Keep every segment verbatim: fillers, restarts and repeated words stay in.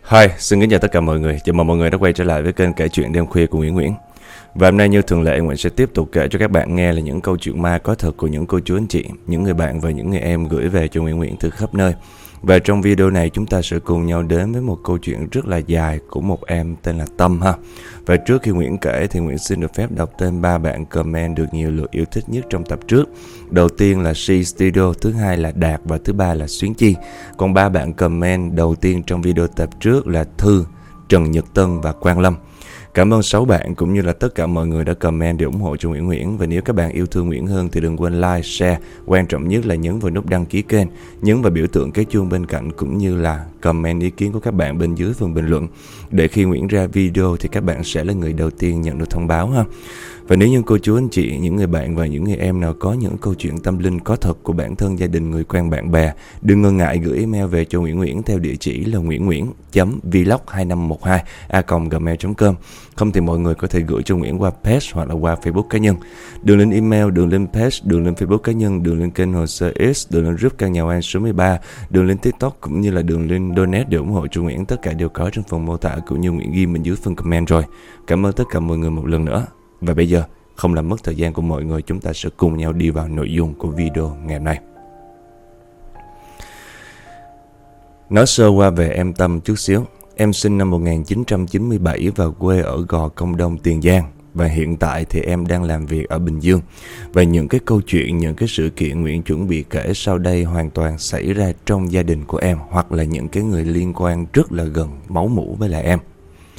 Hi, xin kính chào tất cả mọi người. Chào mừng mọi người đã quay trở lại với kênh kể chuyện đêm khuya của Nguyễn Nguyễn. Và hôm nay như thường lệ, Nguyễn sẽ tiếp tục kể cho các bạn nghe là những câu chuyện ma có thật của những cô chú anh chị, những người bạn và những người em gửi về cho Nguyễn Nguyễn từ khắp nơi. Và trong video này chúng ta sẽ cùng nhau đến với một câu chuyện rất là dài của một em tên là Tâm ha. Và trước khi Nguyễn kể thì Nguyễn xin được phép đọc tên ba bạn comment được nhiều lượt yêu thích nhất trong tập trước. Đầu tiên là She Studio, thứ hai là Đạt và thứ ba là Xuyến Chi. Còn ba bạn comment đầu tiên trong video tập trước là Thư, Trần Nhật Tân và Quang Lâm. Cảm ơn sáu bạn cũng như là tất cả mọi người đã comment để ủng hộ cho Nguyễn Nguyễn. Và nếu các bạn yêu thương Nguyễn hơn thì đừng quên like, share, quan trọng nhất là nhấn vào nút đăng ký kênh, nhấn vào biểu tượng cái chuông bên cạnh cũng như là comment ý kiến của các bạn bên dưới phần bình luận. Để khi Nguyễn ra video thì các bạn sẽ là người đầu tiên nhận được thông báo ha. Và nếu như cô chú anh chị, những người bạn và những người em nào có những câu chuyện tâm linh có thật của bản thân, gia đình, người quen, bạn bè, đừng ngần ngại gửi email về cho Nguyễn Nguyễn theo địa chỉ là nguyễn nguyễn chấm vlog hai năm một hai a còng gmail chấm com. Không thì mọi người có thể gửi cho Nguyễn qua page hoặc là qua Facebook cá nhân. Đường link email, đường link page, đường link Facebook cá nhân, đường link kênh Hồ Sơ X, đường link group căn nhà An số mười ba, đường link TikTok cũng như là đường link donate để ủng hộ cho Nguyễn, tất cả đều có trong phần mô tả cũng như Nguyễn ghi bên dưới phần comment rồi. Cảm ơn tất cả mọi người một lần nữa. Và bây giờ, không làm mất thời gian của mọi người, chúng ta sẽ cùng nhau đi vào nội dung của video ngày hôm nay. Nói sơ qua về em Tâm chút xíu. Em sinh năm một nghìn chín trăm chín mươi bảy và quê ở Gò Công Đông, Tiền Giang. Và hiện tại thì em đang làm việc ở Bình Dương. Và những cái câu chuyện, những cái sự kiện Nguyễn chuẩn bị kể sau đây hoàn toàn xảy ra trong gia đình của em, hoặc là những cái người liên quan rất là gần máu mủ với lại em.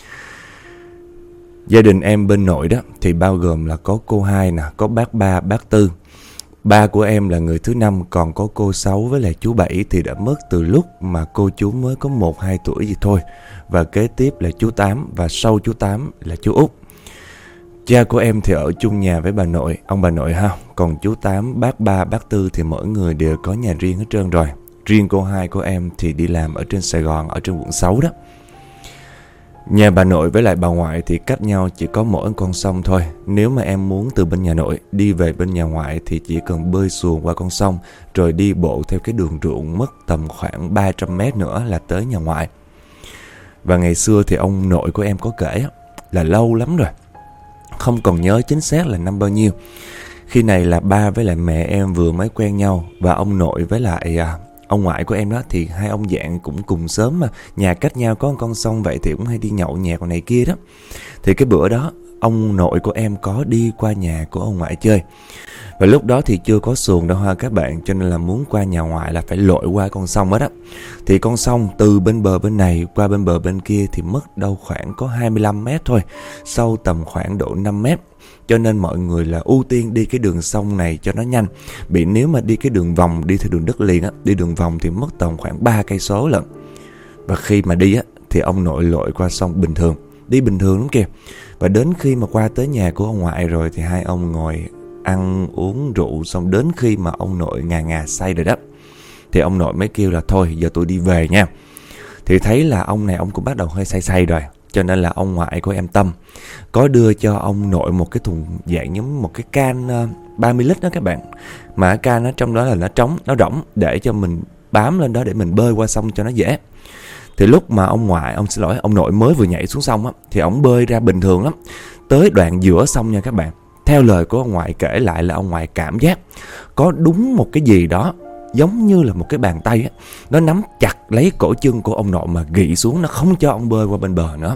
Gia đình em bên nội đó thì bao gồm là có cô hai nè, có bác ba, bác tư. Ba của em là người thứ năm, còn có cô sáu với lại chú bảy thì đã mất từ lúc mà cô chú mới có một hai tuổi gì thôi. Và kế tiếp là chú tám và sau chú tám là chú Út. Cha của em thì ở chung nhà với bà nội, ông bà nội ha. Còn chú tám, bác ba, bác tư thì mỗi người đều có nhà riêng hết trơn rồi. Riêng cô hai của em thì đi làm ở trên Sài Gòn, ở trên quận sáu đó. Nhà bà nội với lại bà ngoại thì cách nhau chỉ có mỗi con sông thôi. Nếu mà em muốn từ bên nhà nội đi về bên nhà ngoại thì chỉ cần bơi xuồng qua con sông, rồi đi bộ theo cái đường ruộng mất tầm khoảng ba trăm mét nữa là tới nhà ngoại. Và ngày xưa thì ông nội của em có kể là lâu lắm rồi, không còn nhớ chính xác là năm bao nhiêu. Khi này là ba với lại mẹ em vừa mới quen nhau, và ông nội với lại à, ông ngoại của em đó thì hai ông dạng cũng cùng sớm mà, nhà cách nhau có một con sông vậy thì cũng hay đi nhậu nhẹt này kia đó. Thì cái bữa đó ông nội của em có đi qua nhà của ông ngoại chơi. Và lúc đó thì chưa có xuồng đâu ha các bạn, cho nên là muốn qua nhà ngoại là phải lội qua con sông đó đó. Thì con sông từ bên bờ bên này qua bên bờ bên kia thì mất đâu khoảng có hai mươi lăm mét thôi, sâu tầm khoảng độ năm mét. Cho nên mọi người là ưu tiên đi cái đường sông này cho nó nhanh. Bị nếu mà đi cái đường vòng, đi theo đường đất liền á, đi đường vòng thì mất tầm khoảng ba cây số lận. Và khi mà đi á thì ông nội lội qua sông bình thường, đi bình thường lắm kìa. Và đến khi mà qua tới nhà của ông ngoại rồi thì hai ông ngồi ăn uống rượu, xong đến khi mà ông nội ngà ngà say rồi đó thì ông nội mới kêu là thôi giờ tôi đi về nha. Thì thấy là ông này ông cũng bắt đầu hơi say say rồi, cho nên là ông ngoại của em Tâm có đưa cho ông nội một cái thùng dạng giống một cái can uh, ba mươi lít đó các bạn. Mà cái can nó trong đó là nó trống, nó rỗng để cho mình bám lên đó để mình bơi qua sông cho nó dễ. Thì lúc mà ông ngoại, ông xin lỗi, ông nội mới vừa nhảy xuống sông á, thì ông bơi ra bình thường lắm. Tới đoạn giữa sông nha các bạn, theo lời của ông ngoại kể lại là ông ngoại cảm giác có đúng một cái gì đó giống như là một cái bàn tay á, nó nắm chặt lấy cổ chân của ông nội mà gị xuống, nó không cho ông bơi qua bên bờ nữa.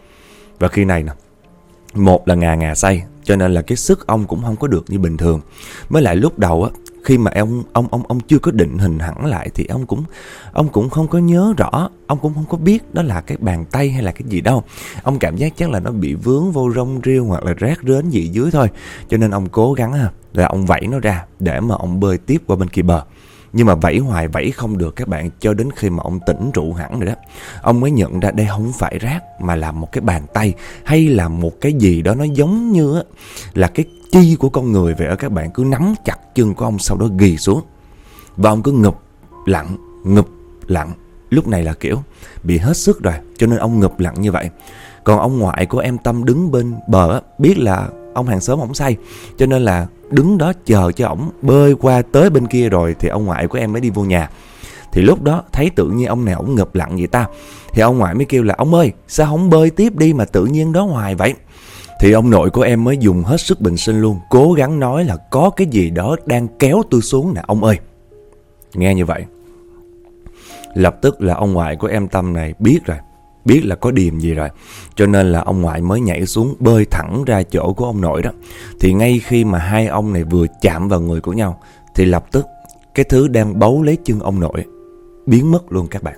Và khi này nè, một là ngà ngà say, cho nên là cái sức ông cũng không có được như bình thường. Mới lại lúc đầu á, khi mà ông ông ông ông chưa có định hình hẳn lại thì ông cũng ông cũng không có nhớ rõ, ông cũng không có biết đó là cái bàn tay hay là cái gì đâu. Ông cảm giác chắc là nó bị vướng vô rong rêu hoặc là rác rến gì dưới thôi. Cho nên ông cố gắng ha, là ông vẫy nó ra để mà ông bơi tiếp qua bên kia bờ. Nhưng mà vẫy hoài vẫy không được các bạn, cho đến khi mà ông tỉnh rượu hẳn rồi đó, ông mới nhận ra đây không phải rác mà là một cái bàn tay, hay là một cái gì đó nó giống như á, là cái chi của con người vậy. Ở các bạn cứ nắm chặt chân của ông, sau đó ghì xuống. Và ông cứ ngụp lặng, ngụp lặng. Lúc này là kiểu bị hết sức rồi, cho nên ông ngụp lặng như vậy. Còn ông ngoại của em Tâm đứng bên bờ á, biết là ông hàng xóm ổng say, cho nên là đứng đó chờ cho ổng bơi qua tới bên kia rồi thì ông ngoại của em mới đi vô nhà. Thì lúc đó thấy tự nhiên ông này ổng ngập lặng vậy ta. Thì ông ngoại mới kêu là ông ơi, sao không bơi tiếp đi mà tự nhiên đó hoài vậy? Thì ông nội của em mới dùng hết sức bình sinh luôn, cố gắng nói là có cái gì đó đang kéo tôi xuống nè ông ơi. Nghe như vậy, lập tức là ông ngoại của em Tâm này biết rồi, biết là có điềm gì rồi. Cho nên là ông ngoại mới nhảy xuống bơi thẳng ra chỗ của ông nội đó. Thì ngay khi mà hai ông này vừa chạm vào người của nhau thì lập tức cái thứ đang bấu lấy chân ông nội biến mất luôn các bạn.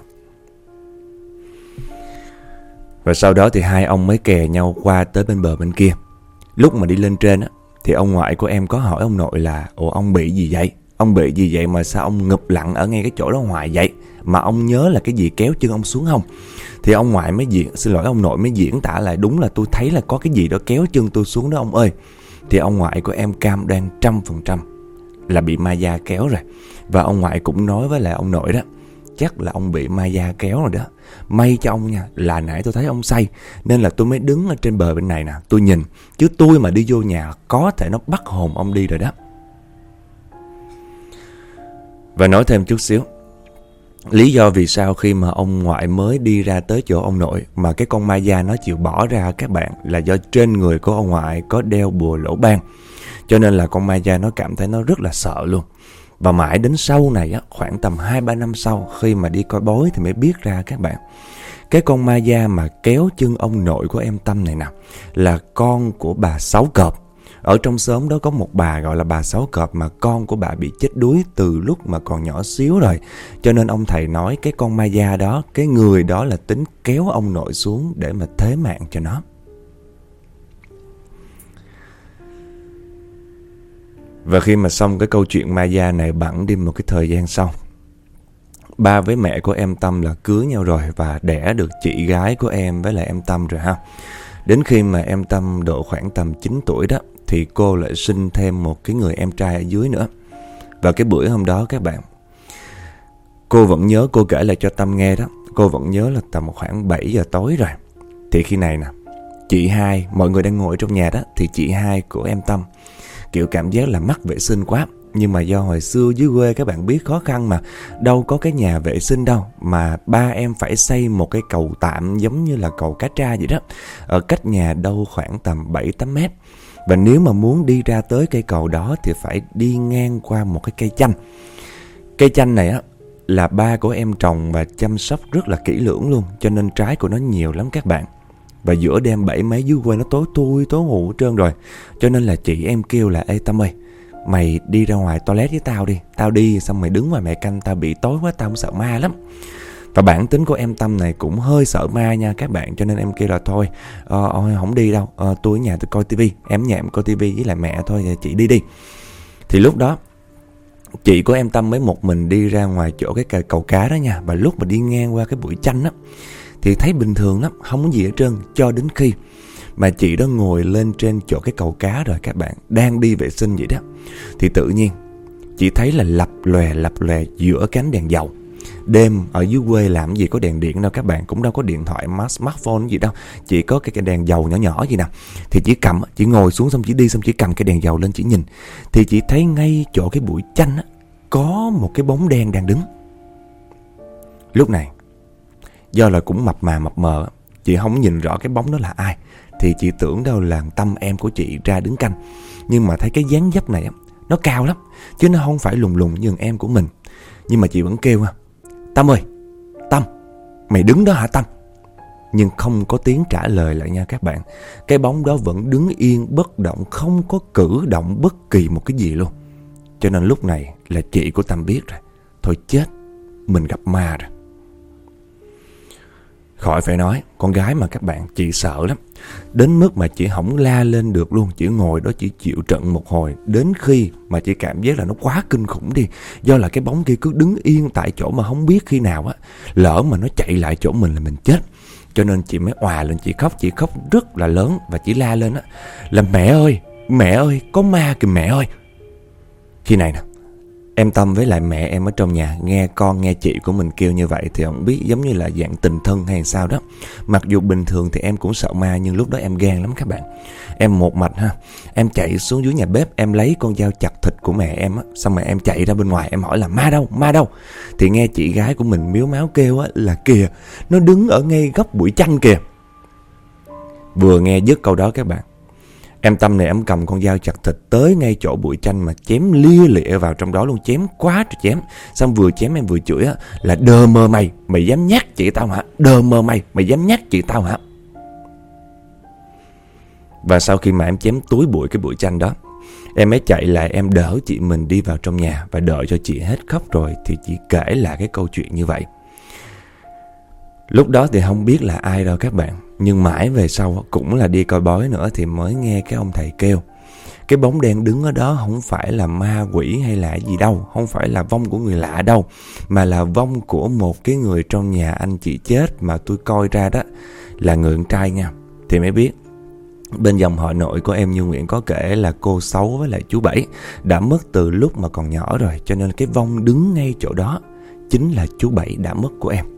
Và sau đó thì hai ông mới kè nhau qua tới bên bờ bên kia. Lúc mà đi lên trên á, thì ông ngoại của em có hỏi ông nội là ủa ông bị gì vậy? Ông bị gì vậy mà sao ông ngụp lặng ở ngay cái chỗ đó hoài vậy? Mà ông nhớ là cái gì kéo chân ông xuống không? Thì ông ngoại mới diễn, xin lỗi ông nội mới diễn tả lại đúng là tôi thấy là có cái gì đó kéo chân tôi xuống đó ông ơi. Thì ông ngoại của em cam đoan trăm phần trăm là bị ma da kéo rồi. Và ông ngoại cũng nói với lại ông nội đó, chắc là ông bị ma da kéo rồi đó. May cho ông nha, là nãy tôi thấy ông say nên là tôi mới đứng ở trên bờ bên này nè, tôi nhìn. Chứ tôi mà đi vô nhà có thể nó bắt hồn ông đi rồi đó. Và nói thêm chút xíu, lý do vì sao khi mà ông ngoại mới đi ra tới chỗ ông nội mà cái con ma da nó chịu bỏ ra các bạn, là do trên người của ông ngoại có đeo bùa lỗ ban. Cho nên là con ma da nó cảm thấy nó rất là sợ luôn. Và mãi đến sau này á, khoảng tầm hai ba năm sau, khi mà đi coi bói thì mới biết ra các bạn, cái con ma da mà kéo chân ông nội của em Tâm này nè là con của bà Sáu Cọp. Ở trong xóm đó có một bà gọi là bà Sáu Cọp, mà con của bà bị chết đuối từ lúc mà còn nhỏ xíu rồi. Cho nên ông thầy nói cái con ma da đó, cái người đó là tính kéo ông nội xuống để mà thế mạng cho nó. Và khi mà xong cái câu chuyện ma da này, bẵng đi một cái thời gian sau, ba với mẹ của em Tâm là cưới nhau rồi và đẻ được chị gái của em với lại em Tâm rồi ha. Đến khi mà em Tâm độ khoảng tầm chín tuổi đó, thì cô lại sinh thêm một cái người em trai ở dưới nữa. Và cái bữa hôm đó các bạn, cô vẫn nhớ, cô kể lại cho Tâm nghe đó, cô vẫn nhớ là tầm khoảng bảy giờ tối rồi. Thì khi này nè, chị hai, mọi người đang ngồi trong nhà đó, thì chị hai của em Tâm kiểu cảm giác là mắc vệ sinh quá. Nhưng mà do hồi xưa dưới quê các bạn biết khó khăn mà, đâu có cái nhà vệ sinh đâu, mà ba em phải xây một cái cầu tạm giống như là cầu Cá Tra vậy đó, ở cách nhà đâu khoảng tầm bảy tám mét. Và nếu mà muốn đi ra tới cây cầu đó thì phải đi ngang qua một cái cây chanh. Cây chanh này á là ba của em trồng và chăm sóc rất là kỹ lưỡng luôn, cho nên trái của nó nhiều lắm các bạn. Và giữa đêm bảy mấy dưới quê nó tối thui tối ngủ hết trơn rồi. Cho nên là chị em kêu là ê Tâm ơi, mày đi ra ngoài toilet với tao đi. Tao đi xong mày đứng ngoài mẹ canh, tao bị tối quá, tao cũng sợ ma lắm. Và bản tính của em Tâm này cũng hơi sợ ma nha các bạn. Cho nên em kêu là thôi, ờ, không đi đâu, ờ, tôi ở nhà tôi coi tivi. Em nhà em coi tivi với lại mẹ thôi, chị đi đi. Thì lúc đó chị của em Tâm mới một mình đi ra ngoài chỗ cái cầu cá đó nha. Và lúc mà đi ngang qua cái bụi chanh á thì thấy bình thường lắm, không có gì hết trơn. Cho đến khi mà chị đó ngồi lên trên chỗ cái cầu cá rồi các bạn, đang đi vệ sinh vậy đó, thì tự nhiên chị thấy là lập lòe lập lòe giữa cánh đèn dầu. Đêm ở dưới quê làm gì có đèn điện đâu các bạn, cũng đâu có điện thoại smartphone gì đâu, chỉ có cái, cái đèn dầu nhỏ nhỏ gì nè. Thì chị cầm, chị ngồi xuống xong chị đi, xong chị cầm cái đèn dầu lên chị nhìn, thì chị thấy ngay chỗ cái bụi chanh á có một cái bóng đen đang đứng. Lúc này do là cũng mập mà mập mờ, chị không nhìn rõ cái bóng đó là ai, thì chị tưởng đâu là Tâm em của chị ra đứng canh. Nhưng mà thấy cái dáng dấp này nó cao lắm, chứ nó không phải lùng lùng như em của mình. Nhưng mà chị vẫn kêu Tâm ơi, Tâm, mày đứng đó hả Tâm? Nhưng không có tiếng trả lời lại nha các bạn. Cái bóng đó vẫn đứng yên bất động, không có cử động bất kỳ một cái gì luôn. Cho nên lúc này là chị của Tâm biết rồi, thôi chết, mình gặp ma rồi. Khỏi phải nói, con gái mà các bạn, chị sợ lắm. Đến mức mà chị không la lên được luôn. Chị ngồi đó chị chịu trận một hồi, đến khi mà chị cảm giác là nó quá kinh khủng đi. Do là cái bóng kia cứ đứng yên tại chỗ mà không biết khi nào á, lỡ mà nó chạy lại chỗ mình là mình chết. Cho nên chị mới òa lên, chị khóc, chị khóc rất là lớn. Và chị la lên á, là mẹ ơi, mẹ ơi, có ma kìa mẹ ơi. Khi này nè, Em Tâm với lại mẹ em ở trong nhà nghe con nghe chị của mình kêu như vậy thì không biết giống như là dạng tình thân hay sao đó. Mặc dù bình thường thì em cũng sợ ma, nhưng lúc đó em gan lắm các bạn. Em một mạch ha, em chạy xuống dưới nhà bếp, em lấy con dao chặt thịt của mẹ em á, xong rồi em chạy ra bên ngoài, em hỏi là ma đâu, ma đâu. Thì nghe chị gái của mình miếu máu kêu á là kìa, nó đứng ở ngay góc bụi chanh kìa. Vừa nghe dứt câu đó các bạn, em Tâm này em cầm con dao chặt thịt tới ngay chỗ bụi chanh mà chém lia lịa vào trong đó luôn, chém quá trời chém. Xong vừa chém em vừa chửi á là đờ mờ mày, mày dám nhát chị tao hả? Đờ mờ mày, mày dám nhát chị tao hả? Và sau khi mà em chém túi bụi cái bụi chanh đó, em mới chạy lại em đỡ chị mình đi vào trong nhà. Và đợi cho chị hết khóc rồi thì chị kể lại cái câu chuyện như vậy. Lúc đó thì không biết là ai đâu các bạn, nhưng mãi về sau cũng là đi coi bói nữa thì mới nghe cái ông thầy kêu cái bóng đen đứng ở đó không phải là ma quỷ hay là gì đâu, không phải là vong của người lạ đâu, mà là vong của một cái người trong nhà anh chị chết mà tôi coi ra đó là người con trai nha. Thì mới biết bên dòng họ nội của em Như Nguyễn có kể là cô Sáu với lại chú Bảy đã mất từ lúc mà còn nhỏ rồi, cho nên cái vong đứng ngay chỗ đó chính là chú Bảy đã mất của em.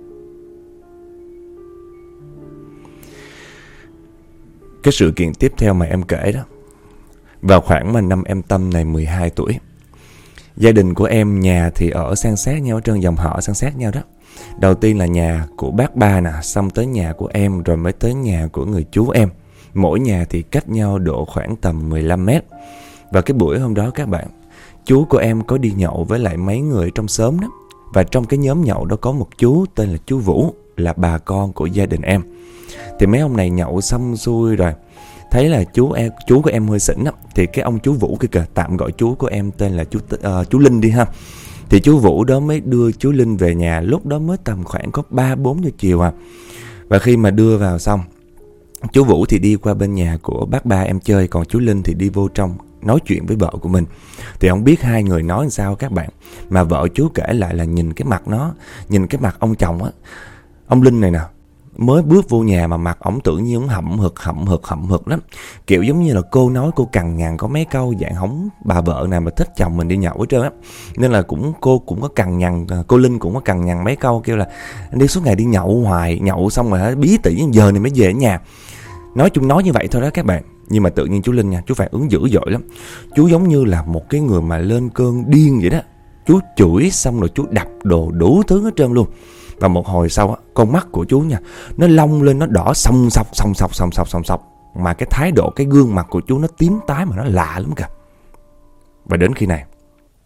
Cái sự kiện tiếp theo mà em kể đó, vào khoảng mà năm em Tâm này mười hai tuổi, gia đình của em nhà thì ở san sát nhau, ở trên dòng họ san sát nhau đó. Đầu tiên là nhà của bác ba nè, xong tới nhà của em, rồi mới tới nhà của người chú em. Mỗi nhà thì cách nhau độ khoảng tầm mười lăm mét. Và cái buổi hôm đó các bạn, chú của em có đi nhậu với lại mấy người trong xóm đó. Và trong cái nhóm nhậu đó có một chú tên là chú Vũ, là bà con của gia đình em. Thì mấy ông này nhậu xong xuôi rồi, thấy là chú em, chú của em hơi xỉn á, thì cái ông chú Vũ kia kìa, tạm gọi chú của em tên là chú uh, chú Linh đi ha. Thì chú Vũ đó mới đưa chú Linh về nhà, lúc đó mới tầm khoảng có ba bốn giờ chiều à. Và khi mà đưa vào xong, chú Vũ thì đi qua bên nhà của bác ba em chơi, còn chú Linh thì đi vô trong nói chuyện với vợ của mình. Thì không biết hai người nói làm sao các bạn, mà vợ chú kể lại là nhìn cái mặt nó, nhìn cái mặt ông chồng á, ông Linh này nè, mới bước vô nhà mà mặt ổng tự nhiên ổng hậm hực hậm hực hậm hực lắm, kiểu giống như là cô nói cô cằn nhằn có mấy câu dạng hổng bà vợ nào mà thích chồng mình đi nhậu hết trơn á. Nên là cũng cô cũng có cằn nhằn, cô Linh cũng có cằn nhằn mấy câu, kêu là đi suốt ngày đi nhậu hoài, nhậu xong rồi hả bí tỉ giờ này mới về ở nhà. Nói chung nói như vậy thôi đó các bạn. Nhưng mà tự nhiên chú Linh nha, chú phản ứng dữ dội lắm. Chú giống như là một cái người mà lên cơn điên vậy đó. Chú chửi xong rồi chú đập đồ đủ thứ hết trơn luôn. Và một hồi sau á, con mắt của chú nha, nó long lên, nó đỏ sòng sọc sòng sọc sòng sọc sòng sọc. Mà cái thái độ, cái gương mặt của chú nó tím tái mà nó lạ lắm kìa. Và đến khi này,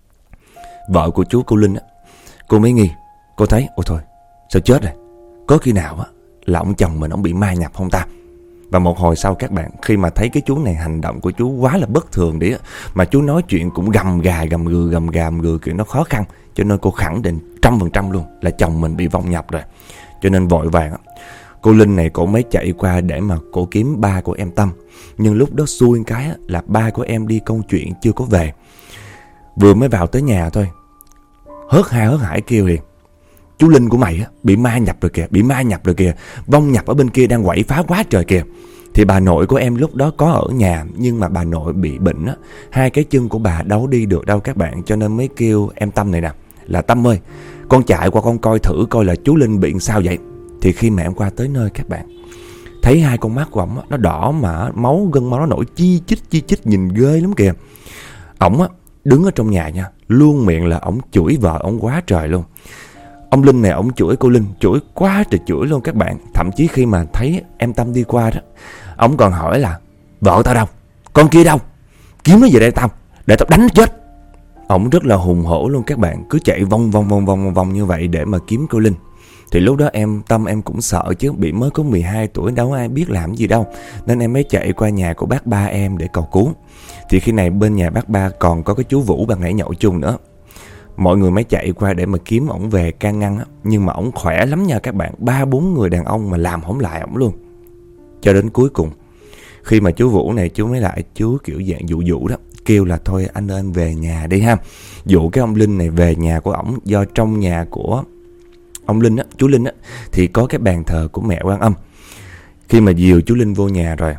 vợ của chú, cô Linh á, cô mới nghi. Cô thấy, ôi thôi, sao chết rồi, có khi nào á là ông chồng mình ông bị ma nhập không ta. Và một hồi sau các bạn, khi mà thấy cái chú này hành động của chú quá là bất thường đi á, mà chú nói chuyện cũng gầm gà gầm gừ gầm gà gầm gừ, kiểu nó khó khăn, cho nên cô khẳng định trăm phần trăm luôn là chồng mình bị vong nhập rồi. Cho nên vội vàng á, cô Linh này cổ mới chạy qua để mà cổ kiếm ba của em Tâm. Nhưng lúc đó xui cái á, là ba của em đi công chuyện chưa có về. Vừa mới vào tới nhà thôi, hớt ha hớt hải kêu liền: chú Linh của mày á bị ma nhập rồi kìa, bị ma nhập rồi kìa, vong nhập ở bên kia đang quậy phá quá trời kìa. Thì bà nội của em lúc đó có ở nhà, nhưng mà bà nội bị bệnh á, hai cái chân của bà đâu đi được đâu các bạn, cho nên mới kêu em Tâm này nè là Tâm ơi, con chạy qua con coi thử coi là chú Linh bị sao vậy. Thì khi mà em qua tới nơi các bạn, thấy hai con mắt của ổng nó đỏ mà máu gân máu nó nổi chi chít chi chít, nhìn ghê lắm kìa. Ổng á đứng ở trong nhà nha, luôn miệng là ổng chửi vợ ổng quá trời luôn. Ông Linh này ổng chửi cô Linh, chửi quá trời chửi luôn các bạn. Thậm chí khi mà thấy em Tâm đi qua đó, ổng còn hỏi là vợ tao đâu, con kia đâu, kiếm nó về đây tao, để tao đánh nó chết. Ổng rất là hùng hổ luôn các bạn, cứ chạy vòng vòng vòng vòng vòng như vậy để mà kiếm cô Linh. Thì lúc đó em Tâm em cũng sợ chứ, bị mới có mười hai tuổi đâu ai biết làm gì đâu, nên em mới chạy qua nhà của bác ba em để cầu cứu. Thì khi này bên nhà bác ba còn có cái chú Vũ ban nãy nhậu chung nữa. Mọi người mới chạy qua để mà kiếm ổng về can ngăn á. Nhưng mà ổng khỏe lắm nha các bạn, ba bốn người đàn ông mà làm không lại ổng luôn. Cho đến cuối cùng, khi mà chú Vũ này chú mới lại, chú kiểu dạng dụ dụ đó, kêu là thôi anh ơi anh về nhà đi ha, dụ cái ông Linh này về nhà của ổng. Do trong nhà của ông Linh á, chú Linh á, thì có cái bàn thờ của mẹ Quan Âm. Khi mà dìu chú Linh vô nhà rồi,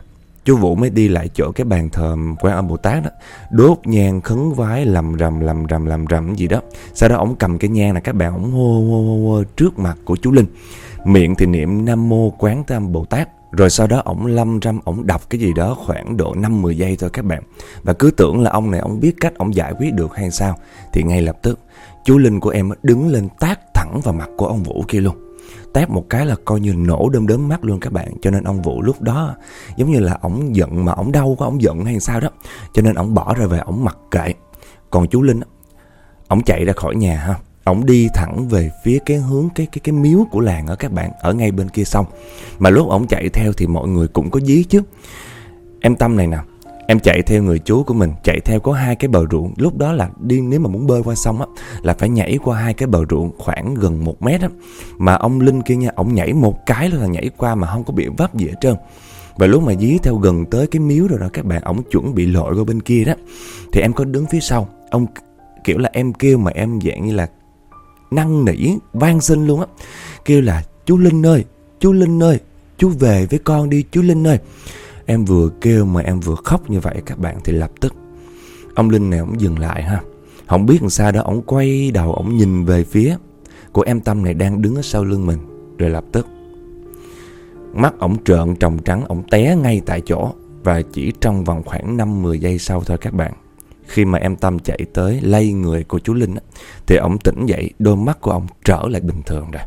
Chú Vũ mới đi lại chỗ cái bàn thờ Quan Âm Bồ Tát đó, đốt nhang khấn vái lầm rầm lầm rầm lầm rầm gì đó. Sau đó ổng cầm cái nhang là các bạn, ổng hô hô hô hô trước mặt của chú Linh, miệng thì niệm Nam Mô Quán Thế Âm Bồ Tát. Rồi sau đó ổng lâm râm, ổng đọc cái gì đó khoảng độ năm mười giây thôi các bạn. Và cứ tưởng là ông này ổng biết cách ổng giải quyết được hay sao, thì ngay lập tức chú Linh của em đứng lên tát thẳng vào mặt của ông Vũ kia luôn. Tát một cái là coi như nổ đơm đớm mắt luôn các bạn. Cho nên ông Vũ lúc đó giống như là ổng giận mà ổng đau quá, ổng giận hay sao đó, cho nên ổng bỏ ra về, ổng mặc kệ. Còn chú Linh, ổng chạy ra khỏi nhà ha, ổng đi thẳng về phía cái hướng cái cái cái miếu của làng ở các bạn, ở ngay bên kia sông. Mà lúc ổng chạy theo thì mọi người cũng có dí chứ. Em Tâm này nè, em chạy theo người chú của mình, chạy theo có hai cái bờ ruộng. Lúc đó là đi, nếu mà muốn bơi qua sông á, là phải nhảy qua hai cái bờ ruộng khoảng gần một mét á. Mà ông Linh kia nha, ổng nhảy một cái là nhảy qua mà không có bị vấp gì hết trơn. Và lúc mà dí theo gần tới cái miếu rồi đó các bạn, ổng chuẩn bị lội qua bên kia đó, thì em có đứng phía sau. Ông kiểu là em kêu mà em dạng như là năn nỉ van xin luôn á, kêu là chú Linh ơi, chú Linh ơi, chú về với con đi chú Linh ơi. Em vừa kêu mà em vừa khóc như vậy các bạn, thì lập tức ông Linh này ổng dừng lại ha. Không biết làm sao đó, ổng quay đầu, ổng nhìn về phía của em Tâm này đang đứng ở sau lưng mình. Rồi lập tức mắt ổng trợn tròng trắng, ổng té ngay tại chỗ. Và chỉ trong vòng khoảng năm mười giây sau thôi các bạn, khi mà em Tâm chạy tới lay người của chú Linh á, thì ổng tỉnh dậy, đôi mắt của ổng trở lại bình thường rồi.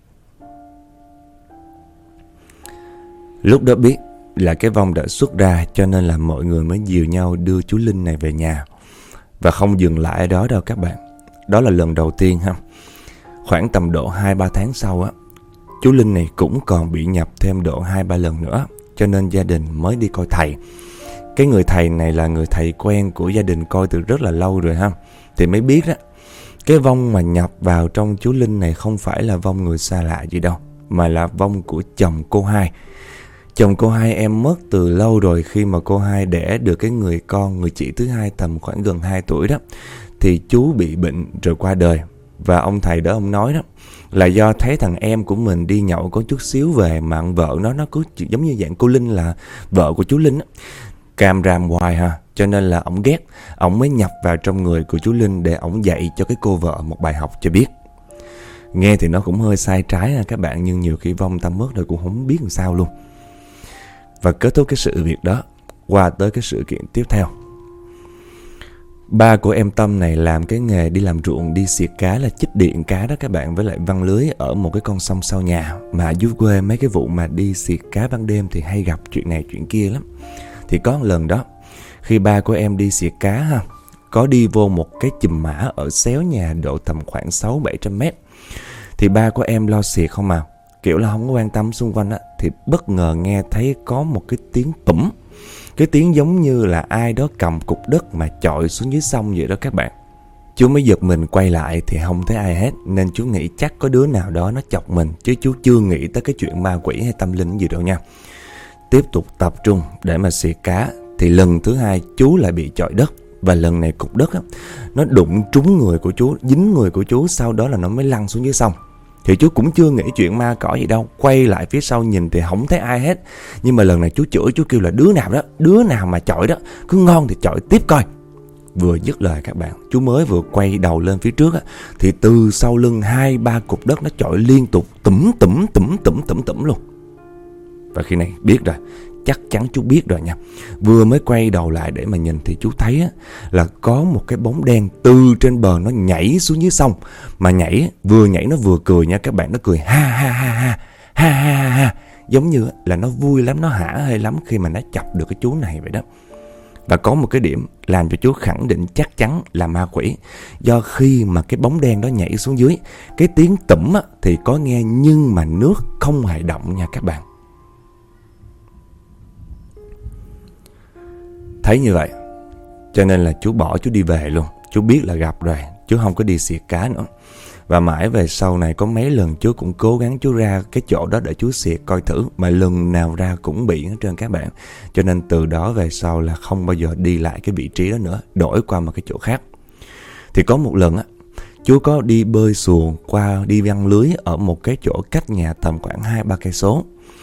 Lúc đó biết là cái vong đã xuất ra, cho nên là mọi người mới dìu nhau đưa chú Linh này về nhà. Và không dừng lại ở đó đâu các bạn. Đó là lần đầu tiên ha. Khoảng tầm độ hai ba tháng sau á, chú Linh này cũng còn bị nhập thêm độ hai ba lần nữa. Cho nên gia đình mới đi coi thầy. Cái người thầy này là người thầy quen của gia đình coi từ rất là lâu rồi ha. Thì mới biết đó, cái vong mà nhập vào trong chú Linh này không phải là vong người xa lạ gì đâu, mà là vong của chồng cô hai. Chồng cô hai em mất từ lâu rồi. Khi mà cô hai đẻ được cái người con, người chị thứ hai tầm khoảng gần hai tuổi đó, thì chú bị bệnh rồi qua đời. Và ông thầy đó ông nói đó, là do thấy thằng em của mình đi nhậu có chút xíu về, mà vợ nó nó cứ giống như dạng cô Linh là vợ của chú Linh á, càm ràm hoài ha. Cho nên là ổng ghét, ổng mới nhập vào trong người của chú Linh để ổng dạy cho cái cô vợ một bài học cho biết. Nghe thì nó cũng hơi sai trái nha các bạn, nhưng nhiều khi vong ta mất rồi cũng không biết làm sao luôn. Và kết thúc cái sự việc đó, qua tới cái sự kiện tiếp theo. Ba của em Tâm này làm cái nghề đi làm ruộng, đi xiệt cá, là chích điện cá đó các bạn, với lại văng lưới ở một cái con sông sau nhà. Mà dưới quê mấy cái vụ mà đi xiệt cá ban đêm thì hay gặp chuyện này chuyện kia lắm. Thì có một lần đó, khi ba của em đi xiệt cá ha, có đi vô một cái chùm mã ở xéo nhà độ tầm khoảng sáu bảy trăm mét. Thì ba của em lo xiệt không mà, kiểu là không có quan tâm xung quanh á, thì bất ngờ nghe thấy có một cái tiếng tủm. Cái tiếng giống như là ai đó cầm cục đất mà chọi xuống dưới sông vậy đó các bạn. Chú mới giật mình quay lại thì không thấy ai hết, nên chú nghĩ chắc có đứa nào đó nó chọc mình, chứ chú chưa nghĩ tới cái chuyện ma quỷ hay tâm linh gì đâu nha. Tiếp tục tập trung để mà xiệt cá. Thì lần thứ hai chú lại bị chọi đất. Và lần này cục đất á, nó đụng trúng người của chú, dính người của chú, sau đó là nó mới lăn xuống dưới sông. Thì chú cũng chưa nghĩ chuyện ma cỏ gì đâu, quay lại phía sau nhìn thì không thấy ai hết. Nhưng mà lần này chú chửi, chú kêu là đứa nào đó, đứa nào mà chọi đó, cứ ngon thì chọi tiếp coi. Vừa dứt lời các bạn, chú mới vừa quay đầu lên phía trước á, thì từ sau lưng hai ba cục đất nó chọi liên tục, tủm tủm tủm tủm tủm tủm luôn. Và khi này biết rồi, chắc chắn chú biết rồi nha. Vừa mới quay đầu lại để mà nhìn thì chú thấy á, là có một cái bóng đen từ trên bờ nó nhảy xuống dưới sông. Mà nhảy, vừa nhảy nó vừa cười nha các bạn. Nó cười ha ha ha ha ha ha ha, giống như là nó vui lắm, nó hả hê lắm khi mà nó chọc được cái chú này vậy đó. Và có một cái điểm làm cho chú khẳng định chắc chắn là ma quỷ. Do khi mà cái bóng đen đó nhảy xuống dưới, cái tiếng tủm á, thì có nghe nhưng mà nước không hề động nha các bạn. Thấy như vậy, cho nên là chú bỏ chú đi về luôn. Chú biết là gặp rồi, chú không có đi xiệt cá nữa. Và mãi về sau này có mấy lần chú cũng cố gắng chú ra cái chỗ đó để chú xiệt coi thử, mà lần nào ra cũng bị hết trơn các bạn. Cho nên từ đó về sau là không bao giờ đi lại cái vị trí đó nữa, đổi qua một cái chỗ khác. Thì có một lần á, chú có đi bơi xuồng qua, đi văng lưới ở một cái chỗ cách nhà tầm khoảng hai ba cây số.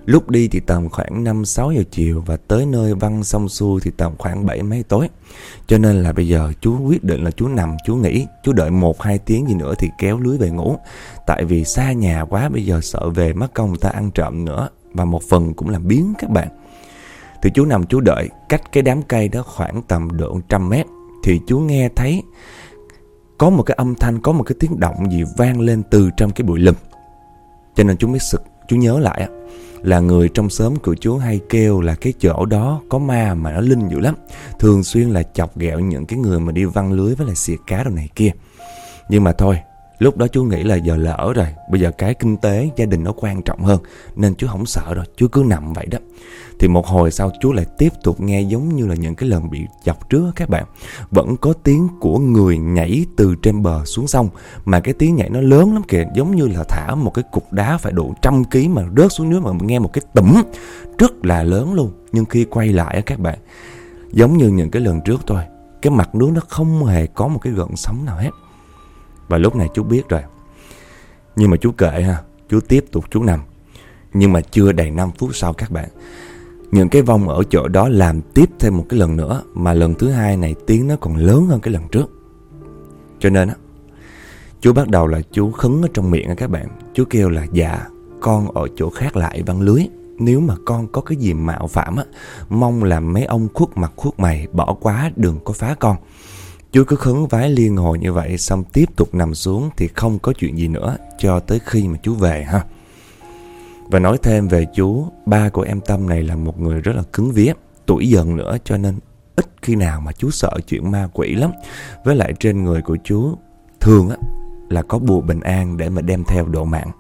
Lúc đi thì tầm khoảng năm sáu giờ chiều, và tới nơi văng xong xuôi thì tầm khoảng bảy mấy tối. Cho nên là bây giờ chú quyết định là chú nằm, chú nghỉ, chú đợi một hai tiếng gì nữa thì kéo lưới về ngủ. Tại vì xa nhà quá, bây giờ sợ về mất công người ta ăn trộm nữa, và một phần cũng làm biếng các bạn. Thì chú nằm chú đợi, cách cái đám cây đó khoảng tầm độ trăm mét, thì chú nghe thấy có một cái âm thanh, có một cái tiếng động gì vang lên từ trong cái bụi lùm. Cho nên chú mới sực, chú nhớ lại là người trong xóm của chú hay kêu là cái chỗ đó có ma mà nó linh dữ lắm, thường xuyên là chọc ghẹo những cái người mà đi văng lưới với lại xịa cá đồ này kia. Nhưng mà thôi, lúc đó chú nghĩ là giờ lỡ rồi, bây giờ cái kinh tế gia đình nó quan trọng hơn, nên chú không sợ rồi, chú cứ nằm vậy đó. Thì một hồi sau chú lại tiếp tục nghe giống như là những cái lần bị chọc trước các bạn. Vẫn có tiếng của người nhảy từ trên bờ xuống sông, mà cái tiếng nhảy nó lớn lắm kìa, giống như là thả một cái cục đá phải độ trăm ký mà rớt xuống nước, mà nghe một cái tủm rất là lớn luôn. Nhưng khi quay lại các bạn, giống như những cái lần trước thôi, cái mặt nước nó không hề có một cái gợn sóng nào hết. Và lúc này chú biết rồi, nhưng mà chú kệ ha, chú tiếp tục chú nằm. Nhưng mà chưa đầy năm phút sau các bạn, những cái vong ở chỗ đó làm tiếp thêm một cái lần nữa, mà lần thứ hai này tiếng nó còn lớn hơn cái lần trước. Cho nên á, chú bắt đầu là chú khấn ở trong miệng các bạn. Chú kêu là dạ, con ở chỗ khác lại văng lưới, nếu mà con có cái gì mạo phạm á, mong là mấy ông khuất mặt khuất mày bỏ quá, đừng có phá con. Chú cứ khấn vái liên hồi như vậy, xong tiếp tục nằm xuống thì không có chuyện gì nữa cho tới khi mà chú về ha. Và nói thêm về chú, ba của em Tâm này là một người rất là cứng vía, tuổi dần nữa, cho nên ít khi nào mà chú sợ chuyện ma quỷ lắm. Với lại trên người của chú thường á là có bùa bình an để mà đem theo độ mạng.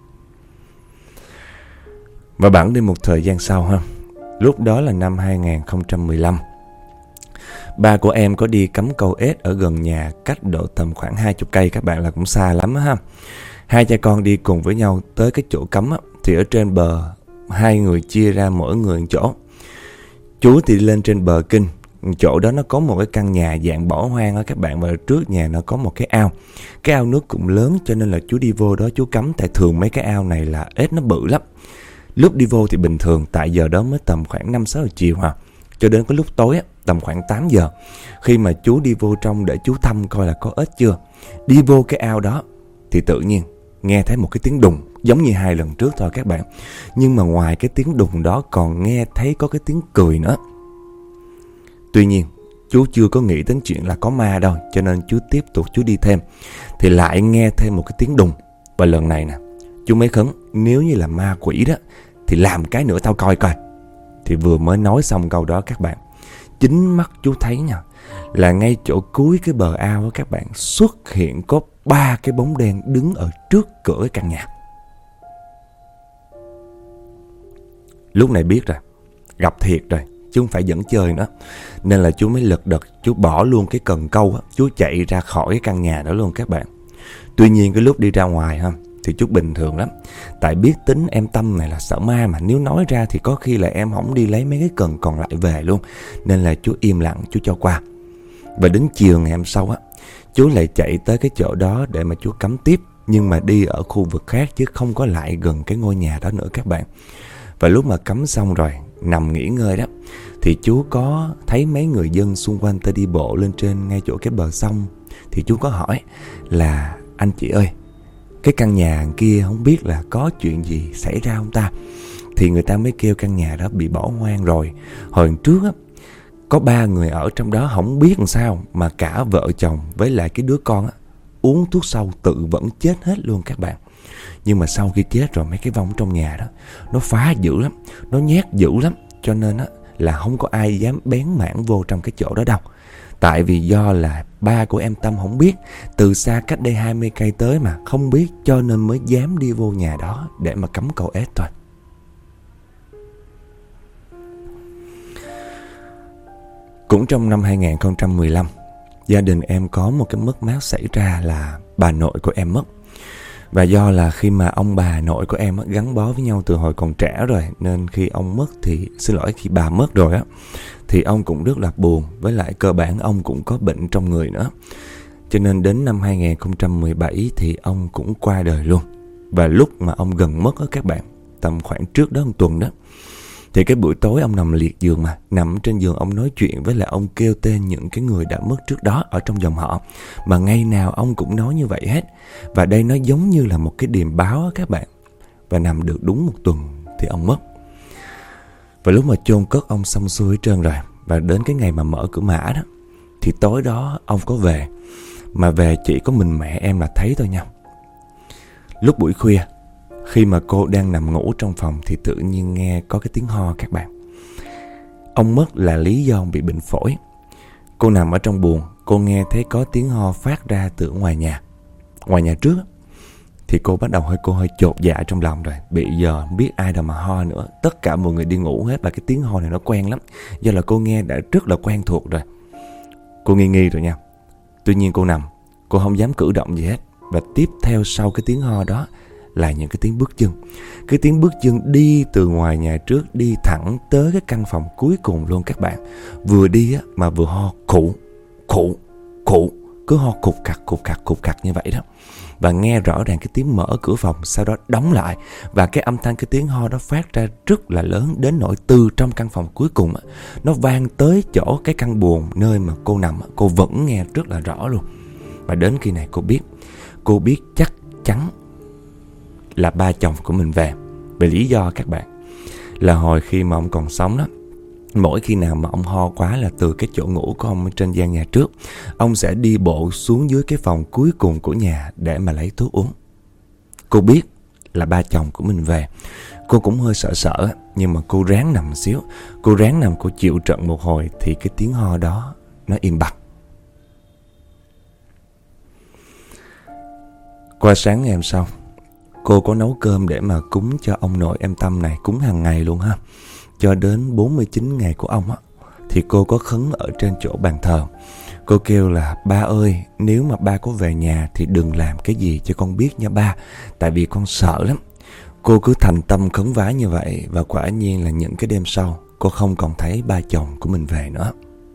Và bẵng đi một thời gian sau ha, lúc đó là năm hai không một lăm, ba của em có đi cắm câu ếch ở gần nhà, cách độ tầm khoảng hai mươi cây các bạn, là cũng xa lắm ha. Hai cha con đi cùng với nhau tới cái chỗ cắm á, thì ở trên bờ hai người chia ra mỗi người một chỗ. Chú thì đi lên trên bờ kinh, chỗ đó nó có một cái căn nhà dạng bỏ hoang á các bạn, và trước nhà nó có một cái ao. Cái ao nước cũng lớn, cho nên là chú đi vô đó chú cắm, tại thường mấy cái ao này là ếch nó bự lắm. Lúc đi vô thì bình thường, tại giờ đó mới tầm khoảng năm sáu giờ chiều ha. Cho đến cái lúc tối á, tầm khoảng tám giờ, khi mà chú đi vô trong để chú thăm coi là có ếch chưa, đi vô cái ao đó thì tự nhiên nghe thấy một cái tiếng đùng, giống như hai lần trước thôi các bạn. Nhưng mà ngoài cái tiếng đùng đó còn nghe thấy có cái tiếng cười nữa. Tuy nhiên chú chưa có nghĩ đến chuyện là có ma đâu, cho nên chú tiếp tục chú đi thêm, thì lại nghe thêm một cái tiếng đùng. Và lần này nè, chú mới khấn, nếu như là ma quỷ đó thì làm cái nữa tao coi coi. Thì vừa mới nói xong câu đó các bạn, chính mắt chú thấy nha, là ngay chỗ cuối cái bờ ao đó các bạn, xuất hiện có ba cái bóng đen đứng ở trước cửa cái căn nhà. Lúc này biết rồi, gặp thiệt rồi, chứ không phải dẫn chơi nữa. Nên là chú mới lật đật, chú bỏ luôn cái cần câu á, chú chạy ra khỏi cái căn nhà đó luôn các bạn. Tuy nhiên cái lúc đi ra ngoài ha, thì chú bình thường lắm. Tại biết tính em Tâm này là sợ ma, mà nếu nói ra thì có khi là em không đi lấy mấy cái cần còn lại về luôn. Nên là chú im lặng, chú cho qua. Và đến chiều ngày hôm sau á, chú lại chạy tới cái chỗ đó để mà chú cắm tiếp, nhưng mà đi ở khu vực khác chứ không có lại gần cái ngôi nhà đó nữa các bạn. Và lúc mà cắm xong rồi, nằm nghỉ ngơi đó, thì chú có thấy mấy người dân xung quanh ta đi bộ lên trên ngay chỗ cái bờ sông. Thì chú có hỏi là anh chị ơi, cái căn nhà kia không biết là có chuyện gì xảy ra không ta? Thì người ta mới kêu căn nhà đó bị bỏ hoang rồi. Hồi trước á, có ba người ở trong đó không biết làm sao mà cả vợ chồng với lại cái đứa con á, uống thuốc sâu tự vẫn chết hết luôn các bạn. Nhưng mà sau khi chết rồi, mấy cái vong trong nhà đó nó phá dữ lắm, nó nhét dữ lắm, cho nên á là không có ai dám bén mảng vô trong cái chỗ đó đâu. Tại vì do là ba của em Tâm không biết, từ xa cách đây hai mươi cây tới mà không biết, cho nên mới dám đi vô nhà đó để mà cắm câu ếch thôi. Cũng trong năm hai không một lăm, gia đình em có một cái mất mát xảy ra là bà nội của em mất. Và do là khi mà ông bà nội của em gắn bó với nhau từ hồi còn trẻ rồi, nên khi ông mất thì, xin lỗi, khi bà mất rồi á, thì ông cũng rất là buồn. Với lại cơ bản ông cũng có bệnh trong người nữa. Cho nên đến năm hai không một bảy thì ông cũng qua đời luôn. Và lúc mà ông gần mất á các bạn, tầm khoảng trước đó một tuần đó. Thì cái buổi tối ông nằm liệt giường mà, nằm trên giường ông nói chuyện với lại ông kêu tên những cái người đã mất trước đó ở trong dòng họ. Mà ngày nào ông cũng nói như vậy hết. Và đây nó giống như là một cái điềm báo á các bạn. Và nằm được đúng một tuần thì ông mất. Và lúc mà chôn cất ông xong xuôi hết trơn rồi, và đến cái ngày mà mở cửa mã đó, thì tối đó ông có về. Mà về chỉ có mình mẹ em là thấy thôi nha. Lúc buổi khuya, khi mà cô đang nằm ngủ trong phòng thì tự nhiên nghe có cái tiếng ho các bạn. Ông mất là lý do ông bị bệnh phổi. Cô nằm ở trong buồng, cô nghe thấy có tiếng ho phát ra từ ngoài nhà. Ngoài nhà trước thì cô bắt đầu hơi cô hơi chột dạ trong lòng rồi. Bị giờ không biết ai đâu mà ho nữa. Tất cả mọi người đi ngủ hết và cái tiếng ho này nó quen lắm. Do là cô nghe đã rất là quen thuộc rồi. Cô nghi nghi rồi nha. Tuy nhiên cô nằm, cô không dám cử động gì hết. Và tiếp theo sau cái tiếng ho đó là những cái tiếng bước chân. Cái tiếng bước chân đi từ ngoài nhà trước đi thẳng tới cái căn phòng cuối cùng luôn các bạn. Vừa đi á, mà vừa ho khụ, khụ, khụ. Cứ ho cục cặc, cục cặc, cục cặc như vậy đó. Và nghe rõ ràng cái tiếng mở cửa phòng, sau đó đóng lại. Và cái âm thanh cái tiếng ho đó phát ra rất là lớn, đến nỗi từ trong căn phòng cuối cùng á, nó vang tới chỗ cái căn buồng nơi mà cô nằm á, cô vẫn nghe rất là rõ luôn. Và đến khi này cô biết, cô biết chắc chắn là ba chồng của mình về. Về lý do các bạn, là hồi khi mà ông còn sống đó, mỗi khi nào mà ông ho quá là từ cái chỗ ngủ của ông trên gian nhà trước, ông sẽ đi bộ xuống dưới cái phòng cuối cùng của nhà để mà lấy thuốc uống. Cô biết là ba chồng của mình về. Cô cũng hơi sợ sợ, nhưng mà cô ráng nằm xíu. Cô ráng nằm, cô chịu trận một hồi thì cái tiếng ho đó nó im bặt. Qua sáng ngày hôm sau, cô có nấu cơm để mà cúng cho ông nội em Tâm này, cúng hàng ngày luôn ha. Cho đến bốn mươi chín ngày của ông á, thì cô có khấn ở trên chỗ bàn thờ. Cô kêu là ba ơi, nếu mà ba có về nhà thì đừng làm cái gì cho con biết nha ba, tại vì con sợ lắm. Cô cứ thành tâm khấn vái như vậy. Và quả nhiên là những cái đêm sau, cô không còn thấy ba chồng của mình về nữa.